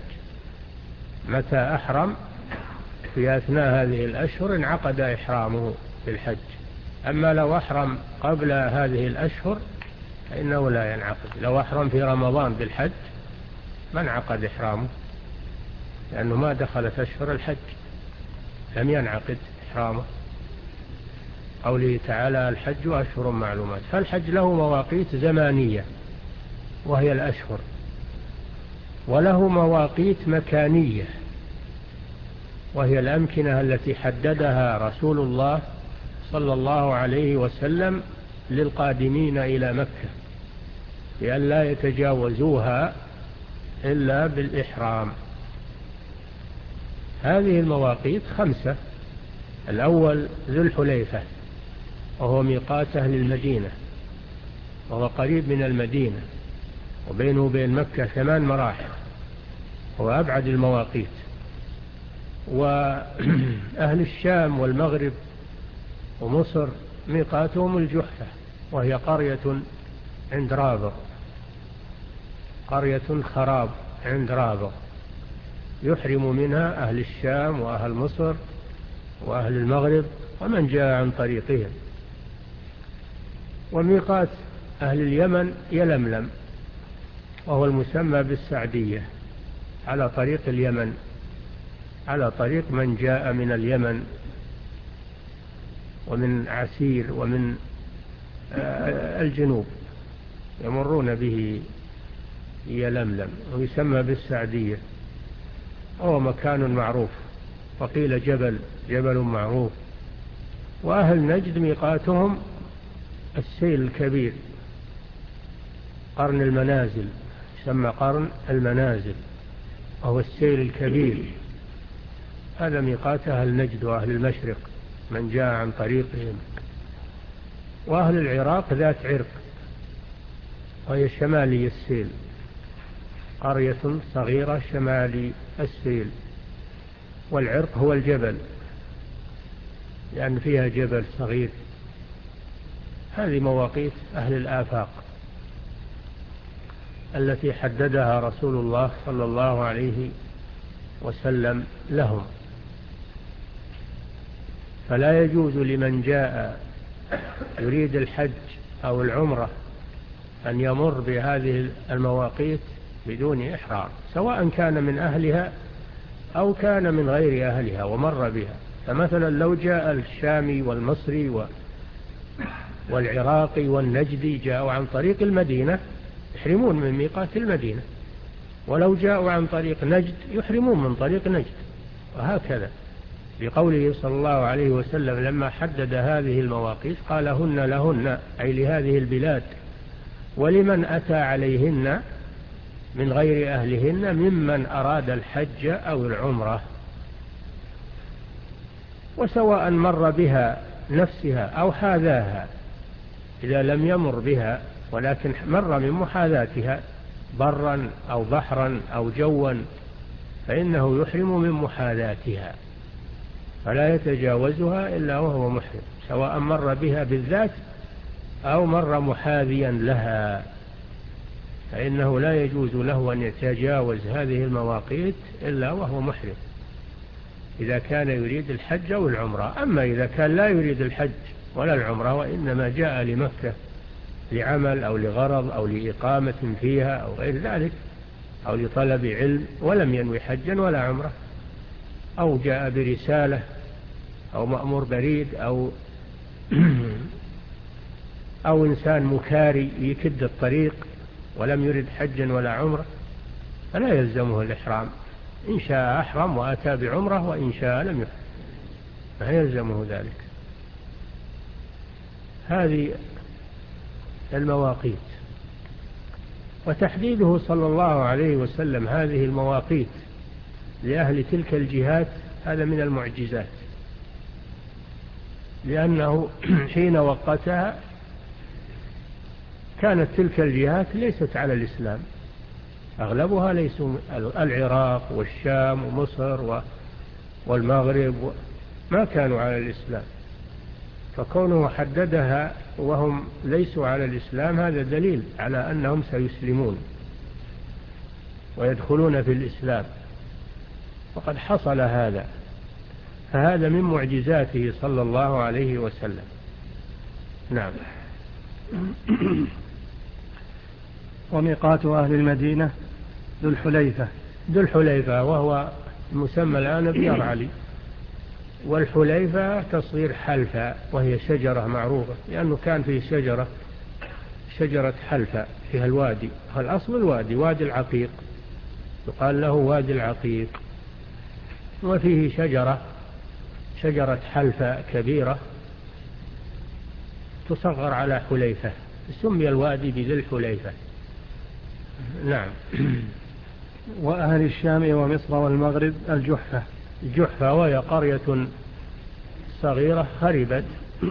متى أحرم في أثناء هذه الأشهر انعقد إحرامه في الحج. أما لو أحرم قبل هذه الأشهر فإنه لا ينعقد. لو أحرم في رمضان بالحج ما انعقد إحرامه لأنه ما دخلت أشهر الحج لم ينعقد إحرامه. قوله تعالى الحج أشهر معلومات. فالحج له مواقيت زمانية وهي الأشهر وله مواقيت مكانية وهي الأمكنة التي حددها رسول الله صلى الله عليه وسلم للقادمين إلى مكة لأن لا يتجاوزوها إلا بالإحرام. هذه المواقيت خمسة. الأول ذو الحليفة وهو ميقات أهل المدينة وهو قريب من المدينة وبينه وبين مكة ثمان مراحل هو أبعد المواقيت. وأهل الشام والمغرب ومصر ميقاتهم الجحفة وهي قرية عند رابغ قرية خراب عند رابغ يحرم منها أهل الشام وأهل مصر وأهل المغرب ومن جاء عن طريقهم. وميقات أهل اليمن يلملم وهو المسمى بالسعدية على طريق اليمن على طريق من جاء من اليمن ومن عسير ومن الجنوب يمرون به يلملم ويسمى بالسعدية وهو مكان معروف وقيل جبل جبل معروف. وأهل نجد ميقاتهم السيل الكبير قرن المنازل يسمى قرن المنازل وهو السيل الكبير. هذا ميقات أهل نجد وأهل المشرق من جاء عن طريقهم. وأهل العراق ذات عرق وهي شمالي السيل قرية صغيرة شمالي السيل. والعرق هو الجبل لأن فيها جبل صغير. هذه مواقيت أهل الآفاق التي حددها رسول الله صلى الله عليه وسلم لهم. فلا يجوز لمن جاء يريد الحج أو العمرة أن يمر بهذه المواقيت بدون إحرام، سواء كان من أهلها أو كان من غير أهلها ومر بها. فمثلا لو جاء الشامي والمصري والعراقي والنجدي جاءوا عن طريق المدينة يحرمون من ميقات المدينة، ولو جاءوا عن طريق نجد يحرمون من طريق نجد، وهكذا. لقوله صلى الله عليه وسلم لما حدد هذه المواقيت قال هن لهن، أي لهذه البلاد، ولمن أتى عليهن من غير أهلهن ممن أراد الحج أو العمرة. وسواء مر بها نفسها أو حاذاها، إذا لم يمر بها ولكن مر من محاذاتها برا أو بحرا أو جوا فإنه يحرم من محاذاتها، فلا يتجاوزها إلا وهو محرم، سواء مر بها بالذات أو مر محاذيا لها، فإنه لا يجوز له أن يتجاوز هذه المواقيت إلا وهو محرم إذا كان يريد الحج أو العمرة. أما إذا كان لا يريد الحج ولا العمرة وإنما جاء لمكة لعمل أو لغرض أو لإقامة فيها أو غير ذلك أو لطلب علم ولم ينوي حجا ولا عمرة، أو جاء برسالة أو مأمور بريد أو أو إنسان مكاري يكد الطريق ولم يرد حجا ولا عمرة، فلا يلزمه الإحرام. إن شاء أحرم وأتى بعمرة وإن شاء لم يحرم، فلا يلزمه ذلك. هذه المواقيت، وتحديده صلى الله عليه وسلم هذه المواقيت لأهل تلك الجهات هذا من المعجزات، لأنه حين وقتها كانت تلك الجهات ليست على الإسلام، أغلبها ليسوا، العراق والشام ومصر والمغرب ما كانوا على الإسلام، فكونه حددها وهم ليسوا على الإسلام هذا دليل على أنهم سيسلمون ويدخلون في الإسلام، وقد حصل هذا، فهذا من معجزاته صلى الله عليه وسلم. نعم. وميقات أهل المدينة ذو الحليفة. ذو الحليفة وهو مسمى الآن بيار علي، والحليفة تصغير حلفة، وهي شجرة معروفة لأنه كان فيه شجرة شجرة حلفة فيها الوادي، الأصل الوادي وادي العقيق يقال له وادي العقيق، وفيه شجرة شجرة حلفة كبيرة تصغر على حليفة، سمي الوادي بذي الحليفة. نعم. وأهل الشام ومصر والمغرب الجحفة. الجحفة وهي قرية صغيرة خربت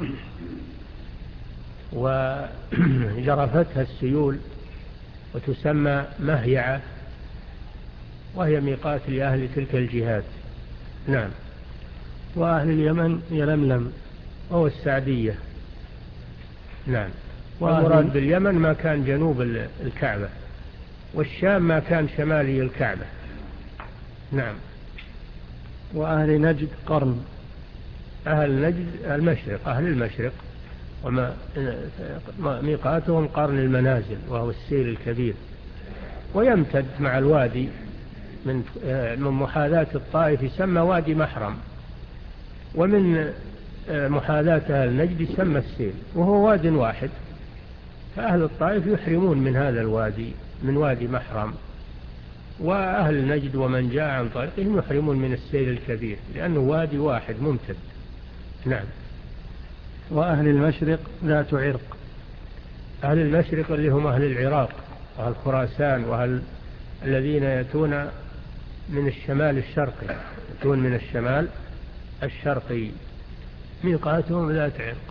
وجرفتها السيول وتسمى مهيعة، وهي ميقات لأهل تلك الجهات. نعم. وأهل اليمن يلملم وهو السعدية. نعم. والمراد والمراد باليمن ما كان جنوب الكعبة، والشام ما كان شمالي الكعبة. نعم. وأهل نجد قرن. أهل نجد المشرق، أهل المشرق، وما ميقاتهم قرن المنازل وهو السيل الكبير، ويمتد مع الوادي من من محاذاة الطائف يسمى وادي محرم، ومن محاذاة أهل نجد يسمى السيل، وهو واد واحد، فأهل الطائف يحرمون من هذا الوادي من وادي محرم، وأهل نجد ومن جاء عن طريقهم يحرمون من السيل الكبير لأنه وادي واحد ممتد. نعم. وأهل المشرق ذات عرق. أهل المشرق اللي هم أهل العراق وأهل خراسان وأهل الذين يأتون من الشمال الشرقي، يأتون من الشمال الشرقي ميقاتهم ذات عرق.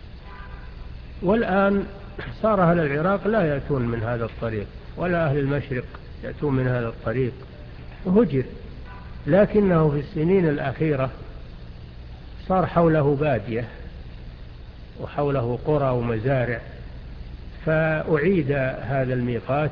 والآن صار أهل العراق لا يأتون من هذا الطريق، ولا أهل المشرق يأتون من هذا الطريق، وهجر، لكنه في السنين الأخيرة صار حوله بادية وحوله قرى ومزارع، فأعيد هذا الميقات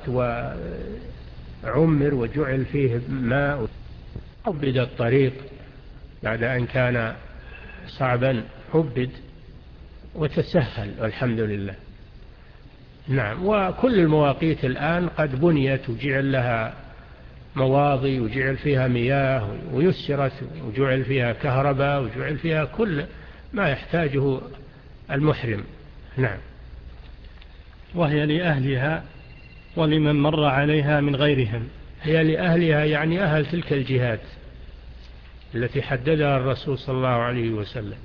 وعمر وجعل فيه ماء، عبد الطريق بعد أن كان صعبا، عبد وتسهل والحمد لله. نعم. وكل المواقيت الآن قد بنيت وجعل لها مواضي وجعل فيها مياه ويسرت وجعل فيها كهرباء وجعل فيها كل ما يحتاجه المحرم. نعم. وهي لأهلها ولمن مر عليها من غيرهم. هي لأهلها يعني أهل تلك الجهات التي حددها الرسول صلى الله عليه وسلم،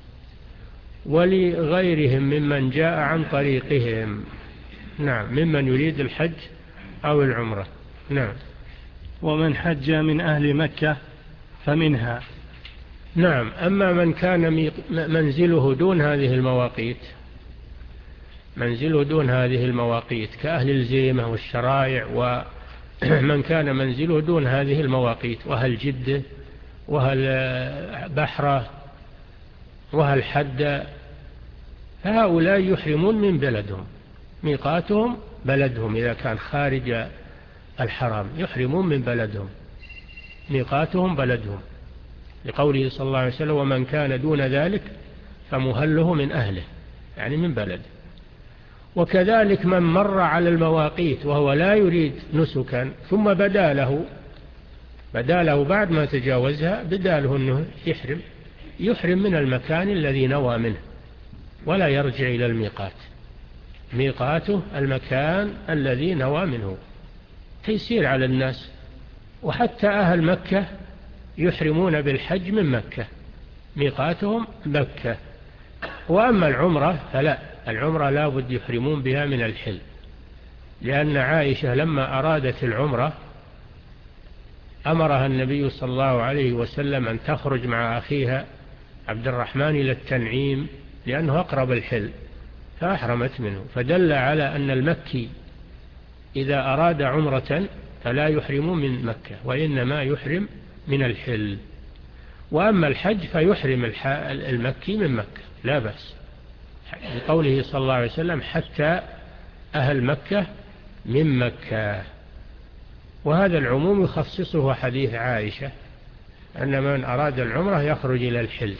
ولغيرهم ممن جاء عن طريقهم. نعم، ممن يريد الحج أو العمرة. نعم. ومن حج من أهل مكة فمنها. نعم. أما من كان منزله دون هذه المواقيت، منزله دون هذه المواقيت كأهل الزيمة والشرائع، ومن كان منزله دون هذه المواقيت، وهل جدة وهل بحرة وهل حد، فهؤلاء يحرمون من بلدهم، ميقاتهم بلدهم. إذا كان خارج الحرام يحرمون من بلدهم، ميقاتهم بلدهم، لقوله صلى الله عليه وسلم: ومن كان دون ذلك فمهله من أهله، يعني من بلده. وكذلك من مر على المواقيت وهو لا يريد نسكا ثم بدا له بدا له بعد ما تجاوزها، بدا له أنه يحرم، يحرم من المكان الذي نوى منه ولا يرجع إلى الميقات. ميقاته المكان الذي نوى منه، تيسير على الناس. وحتى أهل مكة يحرمون بالحج من مكة، ميقاتهم مكة. وأما العمرة فلا، العمرة لا بد يحرمون بها من الحل، لأن عائشة لما أرادت العمرة أمرها النبي صلى الله عليه وسلم أن تخرج مع أخيها عبد الرحمن إلى التنعيم، لأنه أقرب الحل، فأحرمت منه. فدل على أن المكي إذا أراد عمرة فلا يحرم من مكة، وإنما يحرم من الحل. وأما الحج فيحرم المكي من مكة لا بأس، لقوله صلى الله عليه وسلم: حتى أهل مكة من مكة. وهذا العموم يخصصه حديث عائشة أن من أراد العمرة يخرج إلى الحل،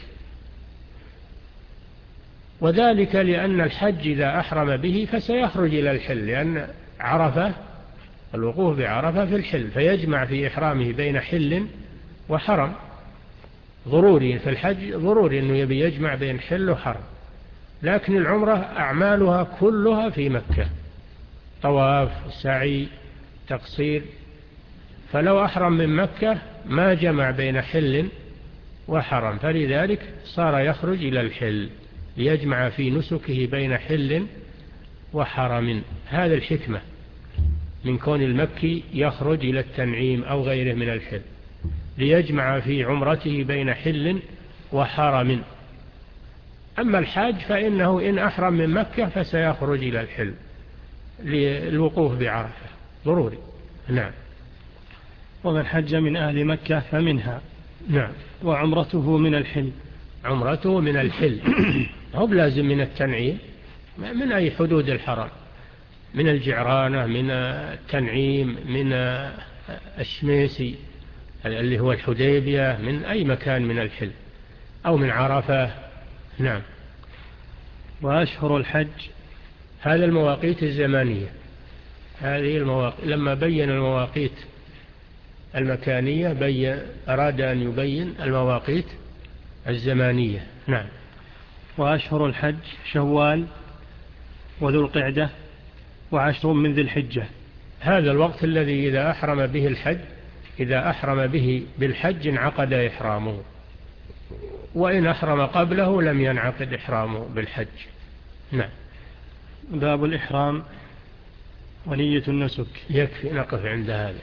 وذلك لأن الحج إذا أحرم به فسيخرج إلى الحل، لأن عرفة، الوقوف بعرفة في الحل، فيجمع في إحرامه بين حل وحرم. ضروري في الحج، ضروري أنه يبي يجمع بين حل وحرم. لكن العمرة أعمالها كلها في مكة، طواف، سعي، تقصير. فلو أحرم من مكة ما جمع بين حل وحرم، فلذلك صار يخرج إلى الحل ليجمع في نسكه بين حل وحرم. هذا الحكمة من كون المكي يخرج إلى التنعيم أو غيره من الحل، ليجمع في عمرته بين حل وحرم. أما الحاج فإنه إن أحرم من مكة فسيخرج إلى الحل للوقوف بعرفة، ضروري. نعم. ومن حج من أهل مكة فمنها. نعم. وعمرته من الحل. عمرته من الحل، هو بلازم من التنعيم، من أي حدود الحرم، من الجعرانة، من التنعيم، من الشميسي اللي هو الحديبية، من أي مكان من الحل، أو من عرفة. نعم. وأشهر الحج، هذا المواقيت الزمانية، هذه المواقيت. لما بين المواقيت المكانية بين أراد أن يبين المواقيت الزمانية. نعم. وأشهر الحج شوال وذو القعدة وعشر من ذي الحجة. هذا الوقت الذي إذا أحرم به الحج، إذا أحرم به بالحج انعقد إحرامه، وإن أحرم قبله لم ينعقد إحرامه بالحج. نعم. باب الإحرام ونية النسك. يكفي نقف عند هذا.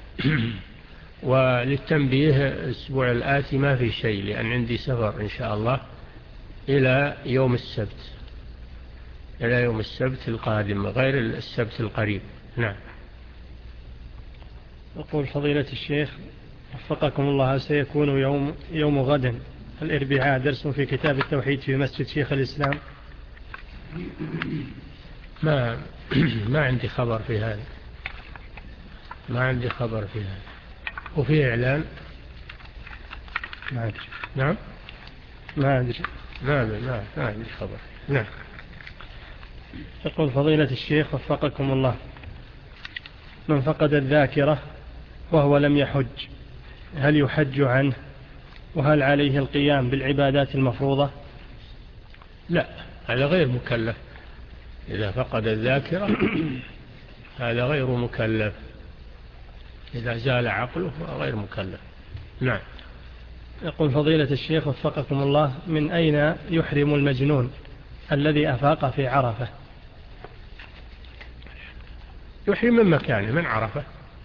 وللتنبيه الأسبوع الآتي ما في شيء، لأن عندي سفر إن شاء الله إلى يوم السبت، إلى يوم السبت القادم غير السبت القريب. نعم. يقول فضيلة الشيخ وفقكم الله، سيكون يوم, يوم غد الإربعاء درس في كتاب التوحيد في مسجد شيخ الإسلام؟ ما ما عندي خبر في هذا، ما عندي خبر في هذا. وفي إعلان؟ ما أدري. نعم. ما أدري. ما ما ما عندي خبر. نعم. يقول فضيلة الشيخ وفقكم الله، من فقد الذاكرة وهو لم يحج هل يحج عنه؟ وهل عليه القيام بالعبادات المفروضة؟ لا، هذا غير مكلف. إذا فقد الذاكرة هذا غير مكلف. إذا زال عقله غير مكلف. نعم. يقول فضيلة الشيخ وفقكم الله، من أين يحرم المجنون الذي أفاق في عرفة؟ يحرم من مكانه، من عرفة.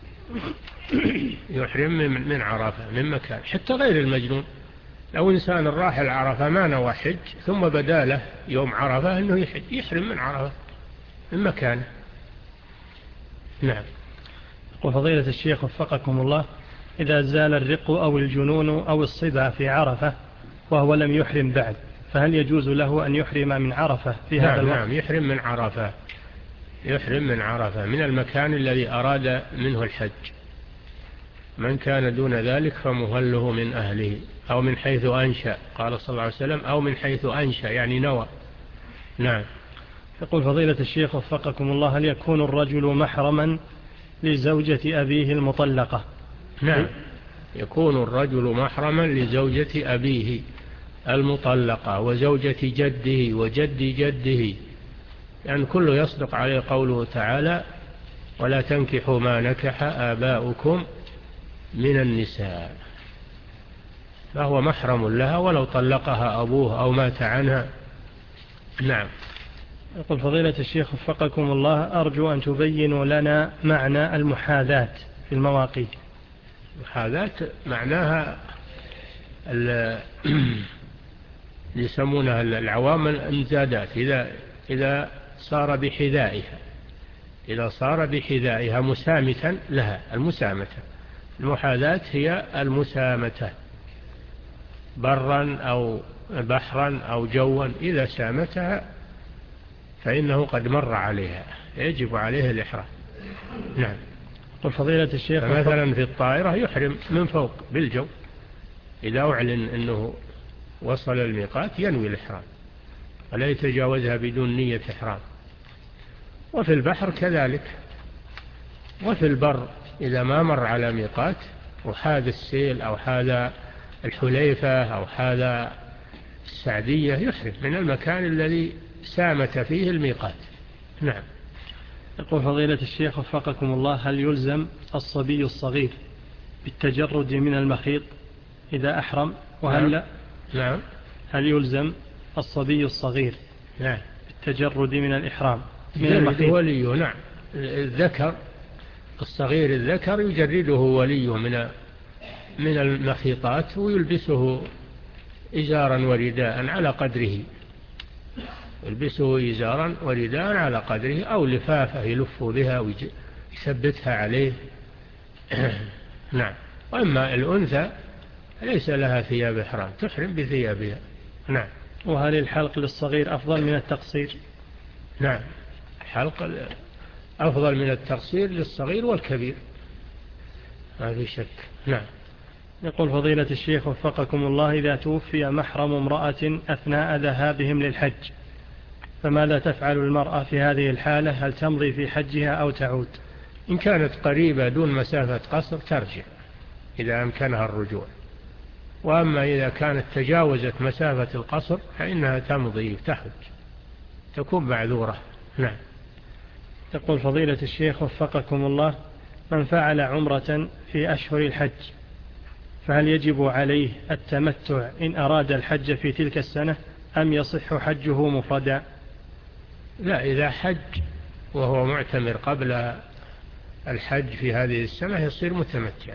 يحرم من عرفة، من مكان. حتى غير المجنون، لو إنسان راح العرفة ما نوى حج ثم بدا له يوم عرفة أنه يحج، يحرم من عرفة، من مكانه. نعم. وفضيلة الشيخ وفقكم الله، إذا زال الرق أو الجنون أو الصبا في عرفة وهو لم يحرم بعد، فهل يجوز له أن يحرم من عرفة في نعم هذا الوقت؟ نعم، يحرم من عرفة، يحرم من عرفة، من المكان الذي أراد منه الحج. من كان دون ذلك فمهله من أهله، أو من حيث أنشأ، قال صلى الله عليه وسلم، أو من حيث أنشأ يعني نوى. نعم. يقول فضيلة الشيخ وفقكم الله، هل يكون الرجل محرما لزوجة أبيه المطلقة؟ نعم، يكون الرجل محرما لزوجة أبيه المطلقة وزوجة جده وجد جده، يعني كله يصدق عليه قوله تعالى: ولا تنكحوا ما نكح آباؤكم من النساء. فهو محرم لها ولو طلقها أبوه أو مات عنها. نعم. يقول فضيلة الشيخ وفقكم الله، أرجو أن تبينوا لنا معنى المحاذاة في المواقيت. المحاذاة معناها يسمونها العوام الامتدادات، إذا إذا صار بحذائها، إذا صار بحذائها مسامتا لها، المسامة. المحاذاة هي المسامة، برا أو بحرا أو جوا، إذا سامتها فإنه قد مر عليها، يجب عليه الإحرام. نعم. وفضيلة الشيخ، مثلا في الطائرة يحرم من فوق بالجو، إذا أعلن أنه وصل الميقات ينوي الإحرام ولا يتجاوزها بدون نية إحرام. وفي البحر كذلك، وفي البر إذا ما مر على ميقات وحاذ السيل أو حاذ الحليفة أو حاذ السعدية يحرم من المكان الذي سامت فيه الميقات. نعم. يقول فضيلة الشيخ وفقكم الله، هل يلزم الصبي الصغير بالتجرد من المخيط إذا أحرم؟ وهل نعم. لا؟ نعم. هل يلزم الصبي الصغير نعم بالتجرد من الإحرام من المخيط؟ وليه. نعم. الذكر الصغير الذكر يجرده وليه من من المخيطات ويلبسه إزارا ورداء على قدره، يلبسه إزارا ورداء على قدره، أو لفافة يلف بها ويثبتها عليه. نعم. وأما الأنثى ليس لها ثياب إحرام، تحرم بثيابها. نعم. وهل الحلق للصغير أفضل من التقصير؟ نعم، الحلق أفضل من التقصير للصغير والكبير، ما في شك. نعم. يقول فضيلة الشيخ وفقكم الله، إذا توفي محرم امرأة أثناء ذهابهم للحج فماذا تفعل المرأة في هذه الحالة؟ هل تمضي في حجها أو تعود؟ إن كانت قريبة دون مسافة قصر ترجع إذا أمكنها الرجوع، وأما إذا كانت تجاوزت مسافة القصر فإنها تمضي تحج، تكون معذورة. نعم. تقول فضيلة الشيخ وفقكم الله، من فعل عمرة في أشهر الحج فهل يجب عليه التمتع إن أراد الحج في تلك السنة أم يصح حجه مفردا؟ لا، إذا حج وهو معتمر قبل الحج في هذه السنة يصير متمتعا.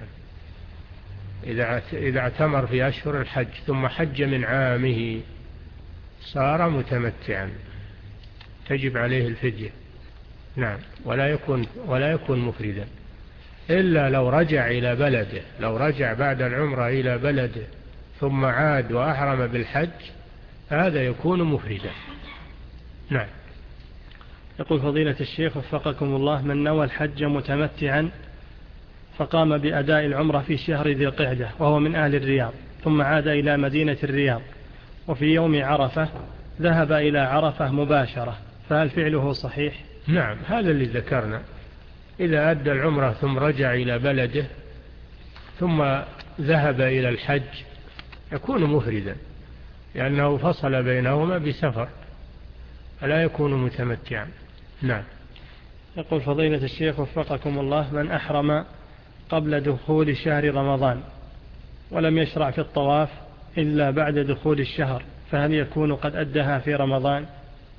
إذا اعتمر في أشهر الحج ثم حج من عامه صار متمتعا، تجب عليه الفدية. نعم. ولا يكون ولا يكون مفردا إلا لو رجع إلى بلده، لو رجع بعد العمرة إلى بلده ثم عاد وأحرم بالحج هذا يكون مفردا. نعم. يقول فضيلة الشيخ وفقكم الله، من نوى الحج متمتعا فقام بأداء العمرة في شهر ذي القعدة وهو من أهل الرياض، ثم عاد إلى مدينة الرياض وفي يوم عرفة ذهب إلى عرفة مباشرة، فهل فعله صحيح؟ نعم، هذا اللي ذكرنا. إذا أدى العمرة ثم رجع إلى بلده ثم ذهب إلى الحج يكون مفردا، لأنه فصل بينهما بسفر، فلا يكون متمتعا. نعم. يقول فضيلة الشيخ وفقكم الله: من أحرم قبل دخول شهر رمضان ولم يشرع في الطواف إلا بعد دخول الشهر، فهل يكون قد أدها في رمضان؟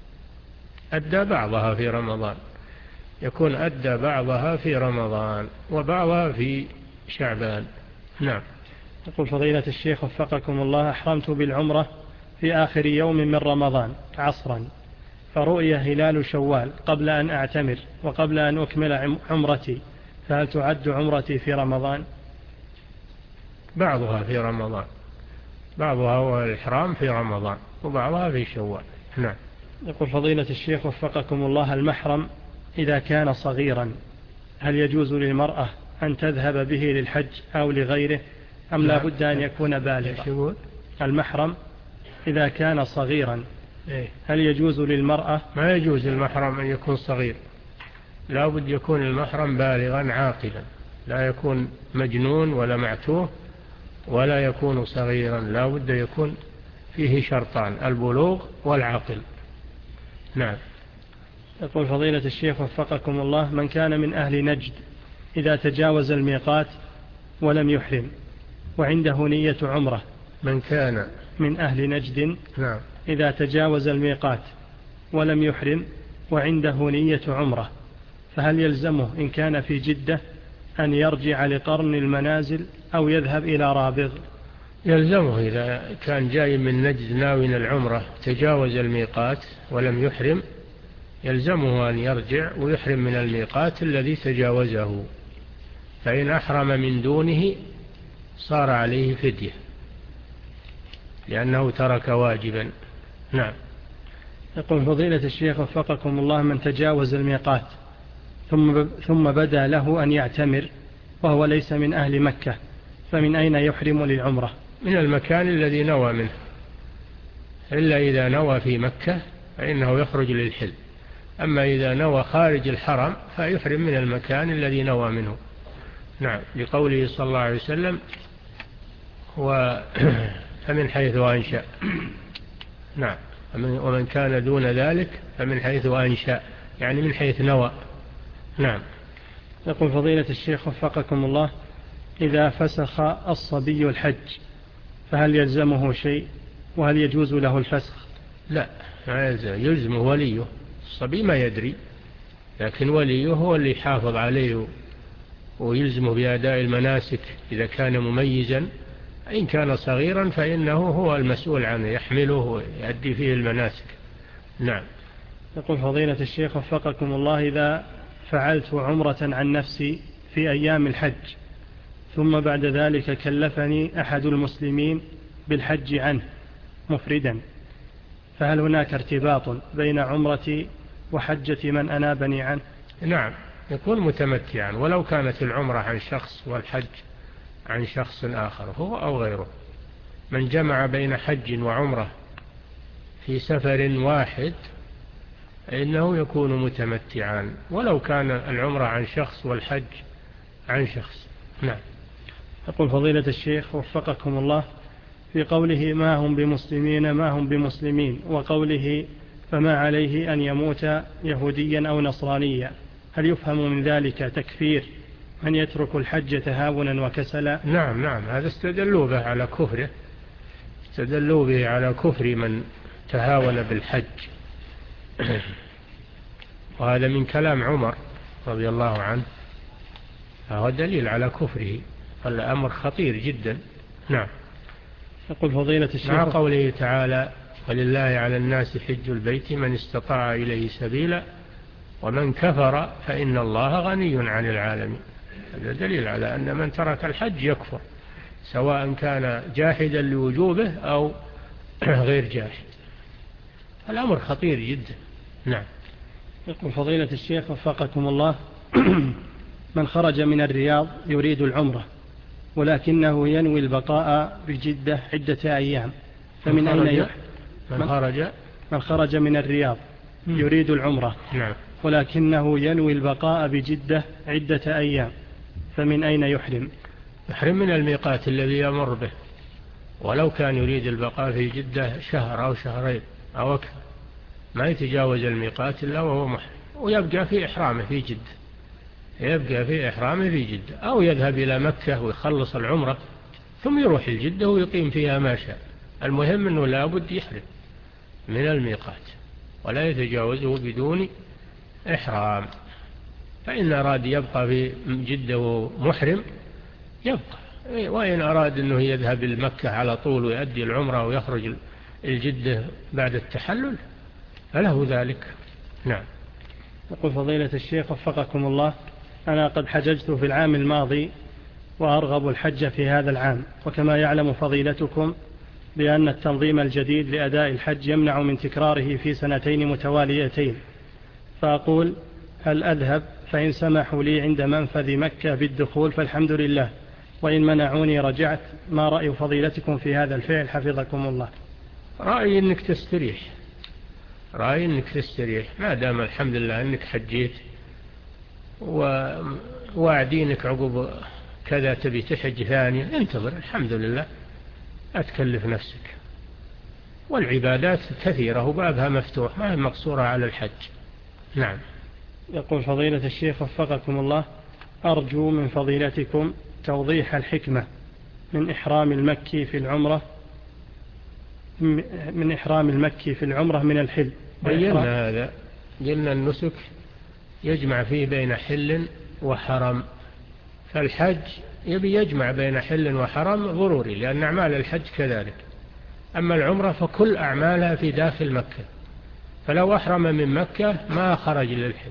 أدى بعضها في رمضان، يكون أدى بعضها في رمضان وبعضها في شعبان. نعم. يقول فضيلة الشيخ وفقكم الله: أحرمت بالعمرة في آخر يوم من رمضان عصرا، فرؤي هلال شوال قبل أن أعتمر وقبل أن أكمل عمرتي، فهل تعد عمرتي في رمضان؟ بعضها في رمضان، بعضها هو الإحرام في رمضان وبعضها في شوال. نعم. يقول فضيلة الشيخ وفقكم الله: المحرم إذا كان صغيرا هل يجوز للمرأة أن تذهب به للحج أو لغيره، أم لا بد أن يكون بالغا؟ المحرم إذا كان صغيرا هل يجوز للمرأة؟ ما يجوز المحرم أن يكون صغير، لا بد يكون المحرم بالغا عاقلا، لا يكون مجنون ولا معتوه ولا يكون صغيرا، لا بد يكون فيه شرطان: البلوغ والعقل. نعم. يقول فضيلة الشيخ وفقكم الله: من كان من أهل نجد إذا تجاوز الميقات ولم يحرم وعنده نية عمره. من كان من أهل نجد نعم. إذا تجاوز الميقات ولم يحرم وعنده نية عمره، فهل يلزمه إن كان في جدة أن يرجع لقرن المنازل أو يذهب إلى رابغ؟ يلزمه إذا كان جاي من نجد ناوين العمرة تجاوز الميقات ولم يحرم، يلزمه أن يرجع ويحرم من الميقات الذي تجاوزه، فإن أحرم من دونه صار عليه فدية لأنه ترك واجبا. نعم. يقول فضيلة الشيخ وفقكم الله: من تجاوز الميقات ثم ثم بدا له أن يعتمر وهو ليس من أهل مكة، فمن أين يحرم للعمرة؟ من المكان الذي نوى منه، إلا إذا نوى في مكة فإنه يخرج للحل، أما إذا نوى خارج الحرم فيحرم من المكان الذي نوى منه. نعم، لقوله صلى الله عليه وسلم: فمن حيث أنشأ. نعم. ومن كان دون ذلك فمن حيث أنشأ، يعني من حيث نوى. نعم. يقول فضيلة الشيخ وفقكم الله: إذا فسخ الصبي الحج فهل يلزمه شيء، وهل يجوز له الفسخ؟ لا، ما يلزم، يلزمه وليه. الصبي ما يدري، لكن وليه هو اللي يحافظ عليه ويلزمه بأداء المناسك إذا كان مميزا. إن كان صغيرا فإنه هو المسؤول عنه، يحمله ويؤدي فيه المناسك. نعم. يقول فضيلة الشيخ وفقكم الله: إذا فعلت عمرة عن نفسي في أيام الحج ثم بعد ذلك كلفني أحد المسلمين بالحج عنه مفردا، فهل هناك ارتباط بين عمرتي وحجة من أنابني عنه؟ نعم، يكون متمتعا ولو كانت العمرة عن شخص والحج عن شخص آخر هو أو غيره. من جمع بين حج وعمرة في سفر واحد إنه يكون متمتعا ولو كان العمرة عن شخص والحج عن شخص. نعم. يقول فضيلة الشيخ وفقكم الله: في قوله ما هم بمسلمين ما هم بمسلمين وقوله فما عليه أن يموت يهوديا أو نصرانيا، هل يفهم من ذلك تكفير من يترك الحج تهاونا وكسلا؟ نعم نعم، هذا استدلوا به على كفره، استدلوا به على كفر من تهاون بالحج. وهذا من كلام عمر رضي الله عنه، فهو دليل على كفره، فالأمر خطير جدا. نعم. يقول فضيلة الشيخ مع قوله تعالى: ولله على الناس حج البيت من استطاع إليه سبيلا ومن كفر فإن الله غني عن العالمين. هذا دليل على أن من ترك الحج يكفر، سواء كان جاحدا لوجوبه أو غير جاحد. الأمر خطير جدا. نعم. يقول فضيلة الشيخ وفقكم الله: من خرج من الرياض يريد العمرة ولكنه ينوي البقاء بجدة عدة أيام، فمن أين يحرم؟ من خرج من خرج من الرياض يريد العمرة نعم. ولكنه ينوي البقاء بجدة عدة أيام، فمن أين يحرم؟ يحرم من الميقات الذي يمر به، ولو كان يريد البقاء في جدة شهر أو شهرين أو أكثر ما يتجاوز الميقات إلا وهو محرم، ويبقى في إحرامه في جدة، يبقى في إحرامه في جدة، أو يذهب إلى مكة ويخلص العمرة ثم يروح الجدة ويقيم فيها ما شاء. المهم أنه لا بد يحرم من الميقات ولا يتجاوزه بدون إحرام. فإن أراد يبقى في جدة ومحرم يبقى، وإن أراد أنه يذهب لمكة على طول ويؤدي العمرة ويخرج الجدة بعد التحلل فله ذلك. نعم. يقول فضيلة الشيخ وفقكم الله، أنا قد حججت في العام الماضي وأرغب الحج في هذا العام، وكما يعلم فضيلتكم بأن التنظيم الجديد لأداء الحج يمنع من تكراره في سنتين متواليتين، فأقول هل أذهب؟ فإن سمحوا لي عند منفذ مكة بالدخول فالحمد لله، وإن منعوني رجعت. ما رأي فضيلتكم في هذا الفعل حفظكم الله؟ رأيي أنك تستريح، رأيي أنك تستريح ما دام الحمد لله أنك حجيت وواعدينك عقب كذا تبي تحج ثانية، انتظر الحمد لله، لا تكلف نفسك، والعبادات كثيرة وبابها مفتوح ما هي مقصورة على الحج. نعم. يقول فضيلة الشيخ وفقكم الله، أرجو من فضيلتكم توضيح الحكمة من إحرام المكي في العمرة من إحرام المكي في العمرة من الحل. بينا هذا، قلنا النسك يجمع فيه بين حل وحرم، فالحج يبي يجمع بين حل وحرم ضروري لأن أعمال الحج كذلك. أما العمرة فكل أعمالها في داخل مكة، فلو أحرم من مكة ما خرج للحل.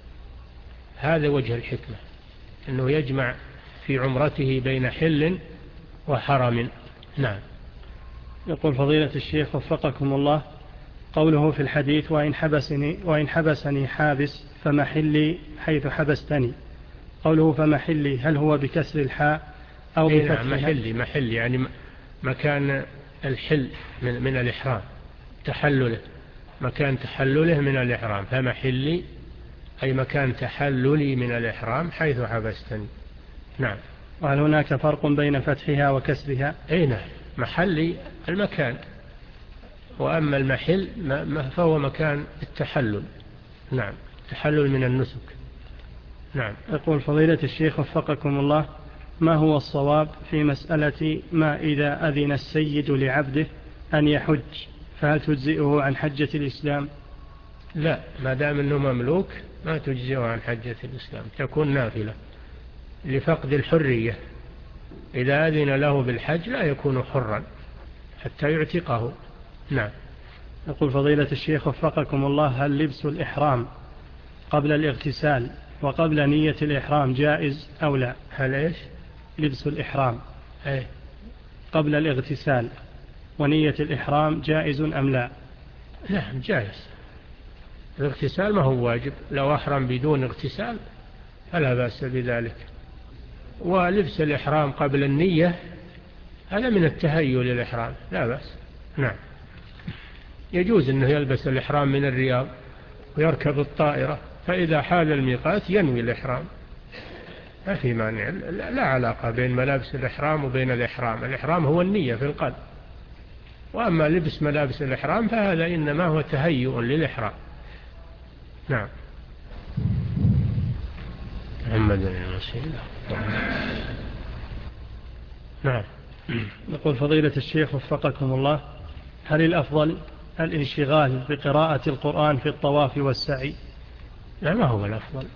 هذا وجه الحكمة، أنه يجمع في عمرته بين حل وحرم. نعم. يقول فضيلة الشيخ وفقكم الله، قوله في الحديث وإن حبسني, وإن حبسني حابس فمحلي حيث حبستني، قوله فمحلي هل هو بكسر الحاء أو بفتحها؟ نعم، محلي محلي يعني مكان الحل من, من الإحرام، تحلله، مكان تحلله من الإحرام، فمحلي أي مكان تحللي من الإحرام حيث حبستني. نعم. وهل هناك فرق بين فتحها وكسرها؟ أي نعم، محلي المكان، وأما المحل فهو مكان التحلل. نعم، تحلل من النسك. نعم. يقول فضيلة الشيخ وفقكم الله، ما هو الصواب في مسألة ما إذا أذن السيد لعبده أن يحج فهل تجزئه عن حجة الإسلام؟ لا، ما دام أنه مملوك ما تجزئه عن حجة الإسلام، تكون نافلة لفقد الحرية. إذا أذن له بالحج لا يكون حرا حتى يعتقه. نعم. يقول فضيلة الشيخ وفقكم الله، هل لبس الإحرام قبل الاغتسال وقبل نية الإحرام جائز أو لا؟ هل إيش؟ لبس الإحرام أي قبل الاغتسال ونية الإحرام جائز أم لا؟ نعم جائز. الاغتسال ما هو واجب، لو أحرم بدون اغتسال فلا بأس بذلك. ولبس الإحرام قبل النية هذا من التهيؤ للإحرام لا بأس. نعم. يجوز أنه يلبس الإحرام من الرياض ويركب الطائرة، فإذا حال الميقات ينوي الإحرام، ما في مانع، لا علاقة بين ملابس الإحرام وبين الإحرام. الإحرام هو النية في القلب، وأما لبس ملابس الإحرام فهذا إنما هو تهيؤ للإحرام. نعم. محمد المسيح. نعم. يقول فضيلة الشيخ وفقكم الله، هل الأفضل الانشغال بقراءة القرآن في الطواف والسعي؟ لا، ما هو الأفضل.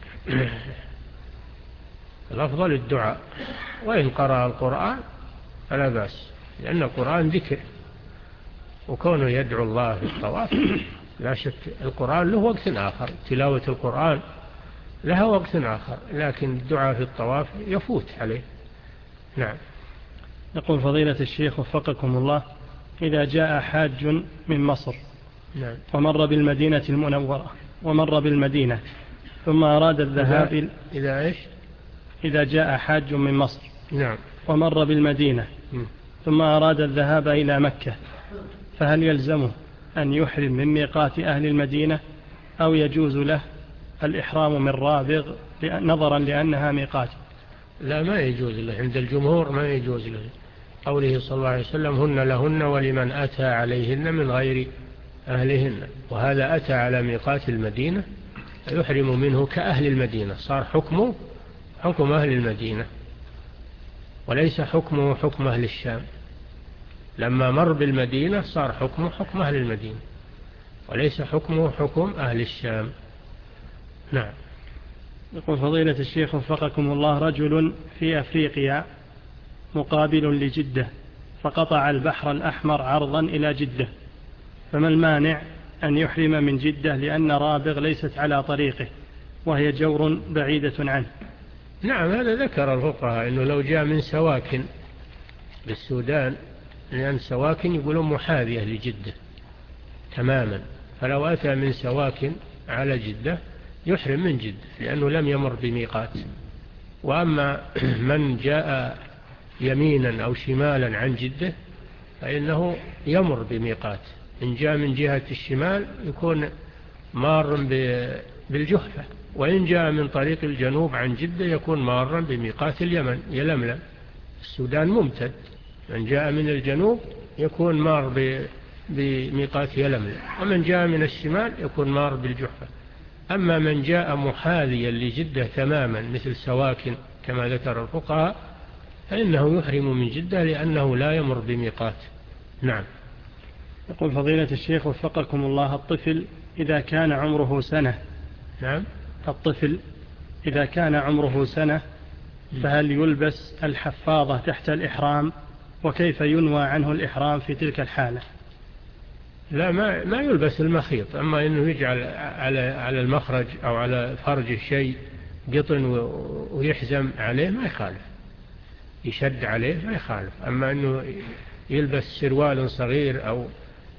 الأفضل الدعاء، وإن قرأ القرآن فلا بأس، لأن القرآن ذكر، وكونه يدعو الله في الطواف لا شك. القرآن له وقت آخر، تلاوة القرآن لها وقت آخر، لكن الدعاء في الطواف يفوت عليه. نعم. يقول فضيلة الشيخ وفقكم الله، إذا جاء حاج من مصر نعم. ومر بالمدينة المنورة ومر بالمدينة ثم أراد الذهاب إذا, إذا إيش؟ إذا جاء حاج من مصر نعم. ومر بالمدينة م. ثم أراد الذهاب إلى مكة، فهل يلزمه أن يحرم من ميقات أهل المدينة أو يجوز له الإحرام من رابغ نظرا لأنها ميقات؟ لا، ما يجوز له عند الجمهور، ما يجوز له. قوله صلى الله عليه وسلم هن لهن ولمن أتى عليهن من غير أهلهن، وهذا أتى على ميقات المدينة يحرم منه كأهل المدينة، صار حكمه حكم أهل المدينة وليس حكمه حكم أهل الشام. لما مر بالمدينة صار حكمه حكم أهل المدينة وليس حكمه حكم أهل الشام. نعم. يقول فضيلة الشيخ وفقكم الله: رجل في أفريقيا مقابل لجدة فقطع البحر الأحمر عرضا إلى جدة، فما المانع أن يحرم من جدة لأن رابغ ليست على طريقه وهي جور بعيدة عنه؟ نعم، هذا ذكر الفقهاء أنه لو جاء من سواكن بالسودان، لأن سواكن يقولون محاذية لجدة تماما، فلو أتى من سواكن على جدة يحرم من جدة لأنه لم يمر بميقات. وأما من جاء يمينا أو شمالا عن جدة فإنه يمر بميقات. إن جاء من جهة الشمال يكون مار بالجحفة، وإن جاء من طريق الجنوب عن جدة يكون مارا بميقات اليمن يلملم. السودان ممتد، من جاء من الجنوب يكون مار بميقات يلملم، ومن جاء من الشمال يكون مار بالجحفة. أما من جاء محاذيا لجدة تماما مثل سواكن كما ذكر الفقهاء فإنه يحرم من جدة لأنه لا يمر بميقات. نعم. يقول فضيلة الشيخ وفقكم الله: الطفل إذا كان عمره سنة نعم الطفل إذا كان عمره سنة فهل يلبس الحفاظة تحت الإحرام؟ وكيف ينوى عنه الإحرام في تلك الحالة؟ لا، ما ما يلبس المخيط، أما إنه يجعل على على المخرج أو على فرج شيء قطن ويحزم عليه ما يخالف، يشد عليه ما يخالف. أما إنه يلبس سروال صغير أو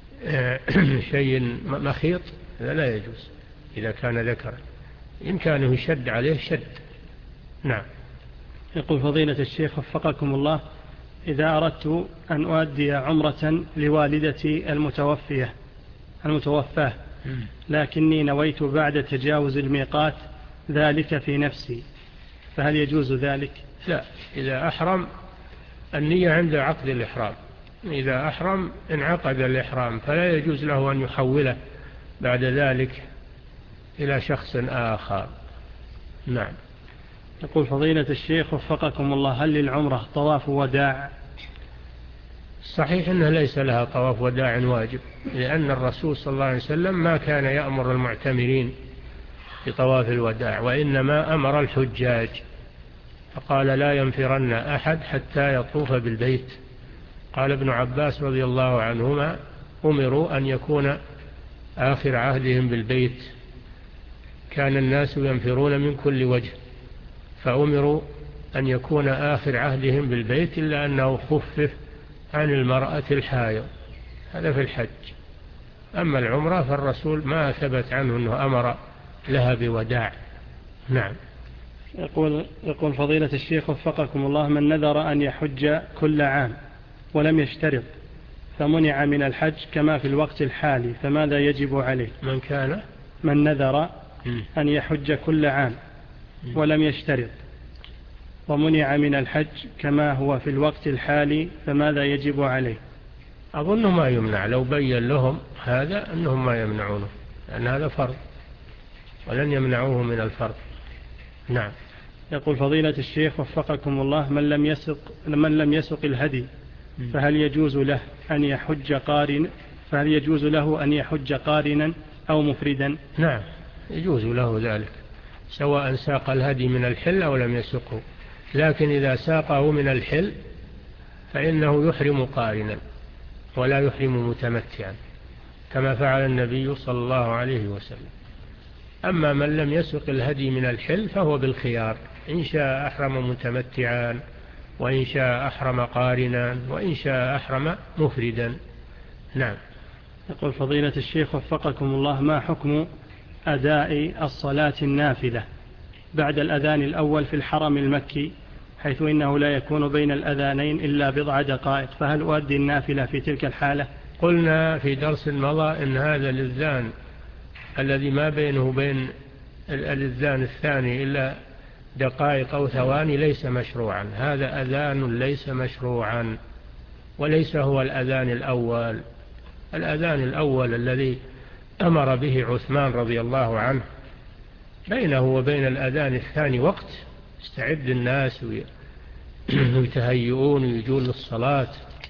شيء مخيط هذا لا يجوز إذا كان ذكرا، إن كانه يشد عليه شد. نعم. يقول فضيلة الشيخ وفقكم الله: إذا أردت أن أؤدي عمرة لوالدتي المتوفية المتوفاة لكني نويت بعد تجاوز الميقات ذلك في نفسي، فهل يجوز ذلك؟ لا، إذا أحرم النية عند عقد الإحرام، إذا أحرم انعقد الإحرام فلا يجوز له أن يحوله بعد ذلك إلى شخص آخر. نعم. يقول فضيلة الشيخ وفقكم الله: هل للعمرة طواف وداع؟ صحيح أنه ليس لها طواف وداع واجب، لأن الرسول صلى الله عليه وسلم ما كان يأمر المعتمرين بطواف الوداع، وإنما أمر الحجاج فقال: لا ينفرن أحد حتى يطوف بالبيت. قال ابن عباس رضي الله عنهما: أمروا أن يكون آخر عهدهم بالبيت، كان الناس ينفرون من كل وجه، فأمروا أن يكون آخر عهدهم بالبيت، إلا أنه خفف عن المرأة الحائض، هذا في الحج. أما العمرة فالرسول ما ثبت عنه أنه أمر لها بوداع. نعم. يقول, يقول فضيلة الشيخ وفقكم الله: من نذر أن يحج كل عام ولم يشترط فمنع من الحج كما في الوقت الحالي، فماذا يجب عليه؟ من كان من نذر أن يحج كل عام ولم يشترط ومنع من الحج كما هو في الوقت الحالي، فماذا يجب عليه؟ أظنه ما يمنع، لو بين لهم هذا أنهم ما يمنعونه، لأن هذا فرض ولن يمنعوه من الفرض. نعم. يقول فضيلة الشيخ وفقكم الله: من لم يسق من لم يسق الهدي فهل يجوز له أن يحج قارن فهل يجوز له أن يحج قارنا أو مفردا؟ نعم، يجوز له ذلك سواء ساق الهدي من الحل أو لم يسقه، لكن إذا ساقه من الحل فإنه يحرم قارنا ولا يحرم متمتعا كما فعل النبي صلى الله عليه وسلم. أما من لم يسق الهدي من الحل فهو بالخيار، إن شاء أحرم متمتعا، وإن شاء أحرم قارنا، وإن شاء أحرم مفردا. نعم. يقول فضيلة الشيخ وفقكم الله: ما حكم أداء الصلاة النافلة بعد الأذان الأول في الحرم المكي، حيث إنه لا يكون بين الأذانين إلا بضع دقائق، فهل أؤدي النافلة في تلك الحالة؟ قلنا في درس مضى إن هذا الأذان الذي ما بينه وبين الأذان الثاني إلا دقائق أو ثواني ليس مشروعا، هذا أذان ليس مشروعا، وليس هو الأذان الأول. الأذان الأول الذي أمر به عثمان رضي الله عنه بينه وبين الأذان الثاني وقت استعد الناس ويتهيئون ويجون للصلاة.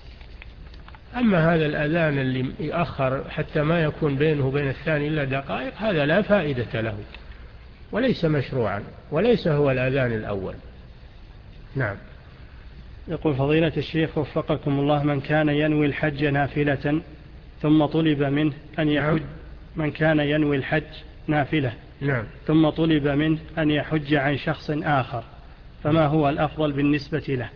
أما هذا الأذان اللي يأخر حتى ما يكون بينه وبين الثاني إلا دقائق، هذا لا فائدة له وليس مشروعا، وليس هو الأذان الأول. نعم. يقول فضيلة الشيخ وفقكم الله: من كان ينوي الحج نافلة ثم طلب منه أن يحج من كان ينوي الحج نافلة نعم. ثم طلب منه أن يحج عن شخص آخر، فما هو الأفضل بالنسبة له؟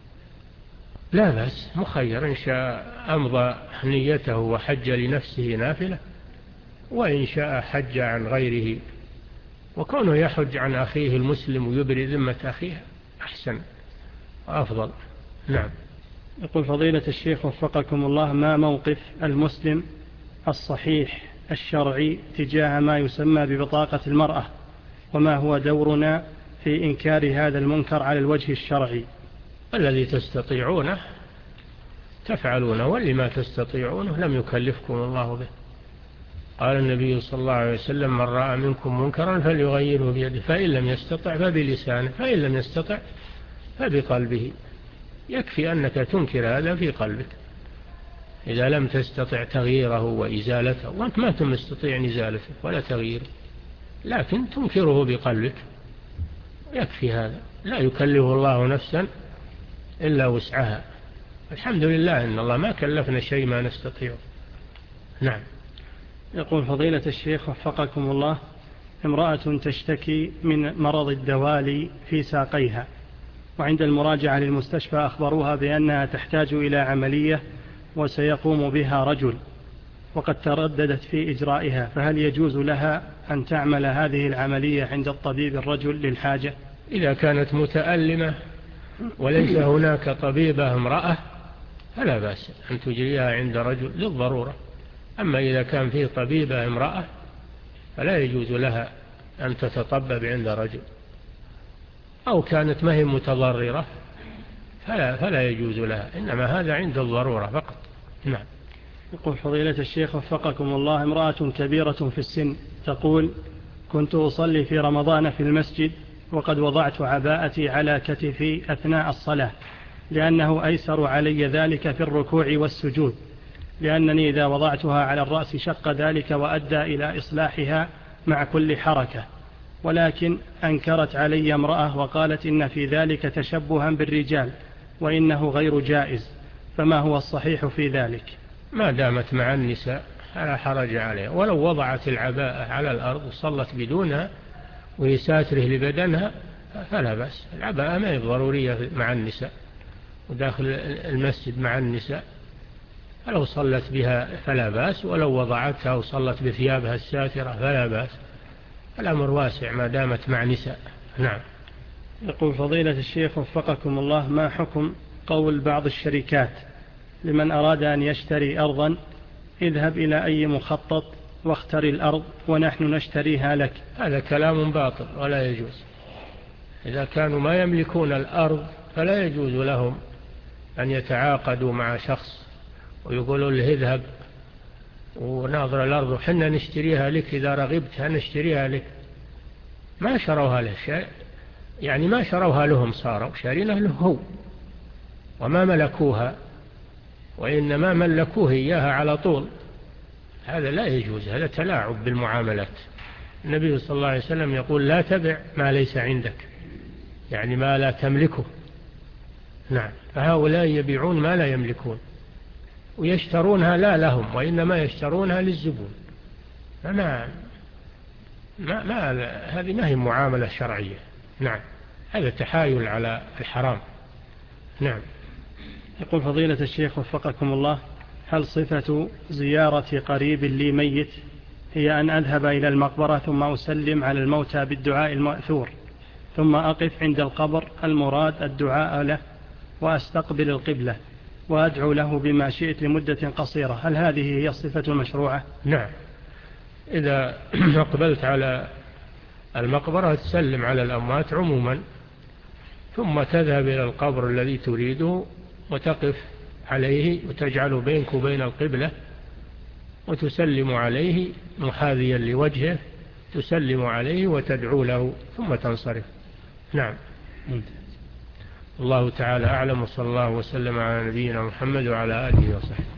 لا بأس، مخير، إن شاء أمضى نيته وحج لنفسه نافلة، وإن شاء حج عن غيره، وكونه يحج عن أخيه المسلم ويبرئ ذمة أخيه أحسن وأفضل. نعم. يقول فضيلة الشيخ وفقكم الله: ما موقف المسلم الصحيح الشرعي تجاه ما يسمى ببطاقة المرأة، وما هو دورنا في إنكار هذا المنكر على الوجه الشرعي؟ الذي تستطيعونه تفعلونه، واللي ما تستطيعونه لم يكلفكم الله به. قال النبي صلى الله عليه وسلم: من رأى منكم منكرا فليغيره بيده، فإن لم يستطع فبلسانه، فإن لم يستطع فبقلبه. يكفي أنك تنكر هذا في قلبك إذا لم تستطع تغييره وإزالته، وأنت ما تستطيع إزالته ولا تغييره، لكن تنكره بقلبك، يكفي هذا. لا يكلف الله نفسا إلا وسعها. الحمد لله إن الله ما كلفنا شيء ما نستطيع. نعم. يقول فضيلة الشيخ وفقكم الله: امرأة تشتكي من مرض الدوالي في ساقيها، وعند المراجعة للمستشفى أخبروها بأنها تحتاج إلى عملية وسيقوم بها رجل، وقد ترددت في إجرائها، فهل يجوز لها أن تعمل هذه العملية عند الطبيب الرجل للحاجة؟ إذا كانت متألمة وليس هناك طبيبة امرأة فلا بأس أن تجريها عند رجل للضرورة. أما إذا كان فيه طبيبة امرأة فلا يجوز لها أن تتطبب عند رجل، أو كانت ما هي متضررة فلا, فلا يجوز لها، إنما هذا عند الضرورة فقط. نعم. يقول فضيلة الشيخ وفقكم الله: امرأة كبيرة في السن تقول: كنت أصلي في رمضان في المسجد وقد وضعت عباءتي على كتفي أثناء الصلاة، لأنه أيسر علي ذلك في الركوع والسجود، لأنني إذا وضعتها على الرأس شق ذلك وأدى إلى إصلاحها مع كل حركة، ولكن أنكرت علي امرأة وقالت إن في ذلك تشبها بالرجال وإنه غير جائز، فما هو الصحيح في ذلك؟ ما دامت مع النساء فلا حرج عليها، ولو وضعت العباءة على الأرض وصلت بدونها وهي ساتره لبدنها فلا بأس. العباءة ما هي ضرورية مع النساء وداخل المسجد مع النساء، فلو صلت بها فلا بأس، ولو وضعتها وصلت بثيابها الساترة فلا بأس. الأمر واسع ما دامت مع نساء. نعم. يقول فضيلة الشيخ وفقكم الله: ما حكم قول بعض الشركات لمن أراد أن يشتري أرضا: اذهب إلى أي مخطط واختر الأرض ونحن نشتريها لك؟ هذا كلام باطل ولا يجوز. إذا كانوا ما يملكون الأرض فلا يجوز لهم أن يتعاقدوا مع شخص ويقولوا له اذهب وناظر الأرض وحنا نشتريها لك، إذا رغبتها نشتريها لك. ما شروها له شيء، يعني ما شروها لهم، صاروا شارينها له هو، وما ملكوها، وإنما ملكوه إياها على طول. هذا لا يجوز، هذا تلاعب بالمعاملات. النبي صلى الله عليه وسلم يقول: لا تبع ما ليس عندك، يعني ما لا تملكه. نعم. فهؤلاء يبيعون ما لا يملكون ويشترونها لا لهم، وإنما يشترونها للزبون. ما ما ما هذه ما هي معاملة شرعية. نعم. هذا تحايل على الحرام. نعم. يقول فضيلة الشيخ وفقكم الله: هل صفة زيارة قريب لي ميت هي أن أذهب إلى المقبرة ثم أسلم على الموتى بالدعاء المأثور، ثم أقف عند القبر المراد الدعاء له وأستقبل القبلة وأدعو له بما شئت لمدة قصيرة؟ هل هذه هي الصفة المشروعة؟ نعم. إذا أقبلت على المقبرة تسلم على الأموات عموما، ثم تذهب إلى القبر الذي تريده وتقف عليه وتجعل بينك وبين القبلة وتسلم عليه محاذيا لوجهه، تسلم عليه وتدعو له ثم تنصرف. نعم. الله تعالى أعلم، وصلى الله وسلم على نبينا محمد وعلى آله وصحبه.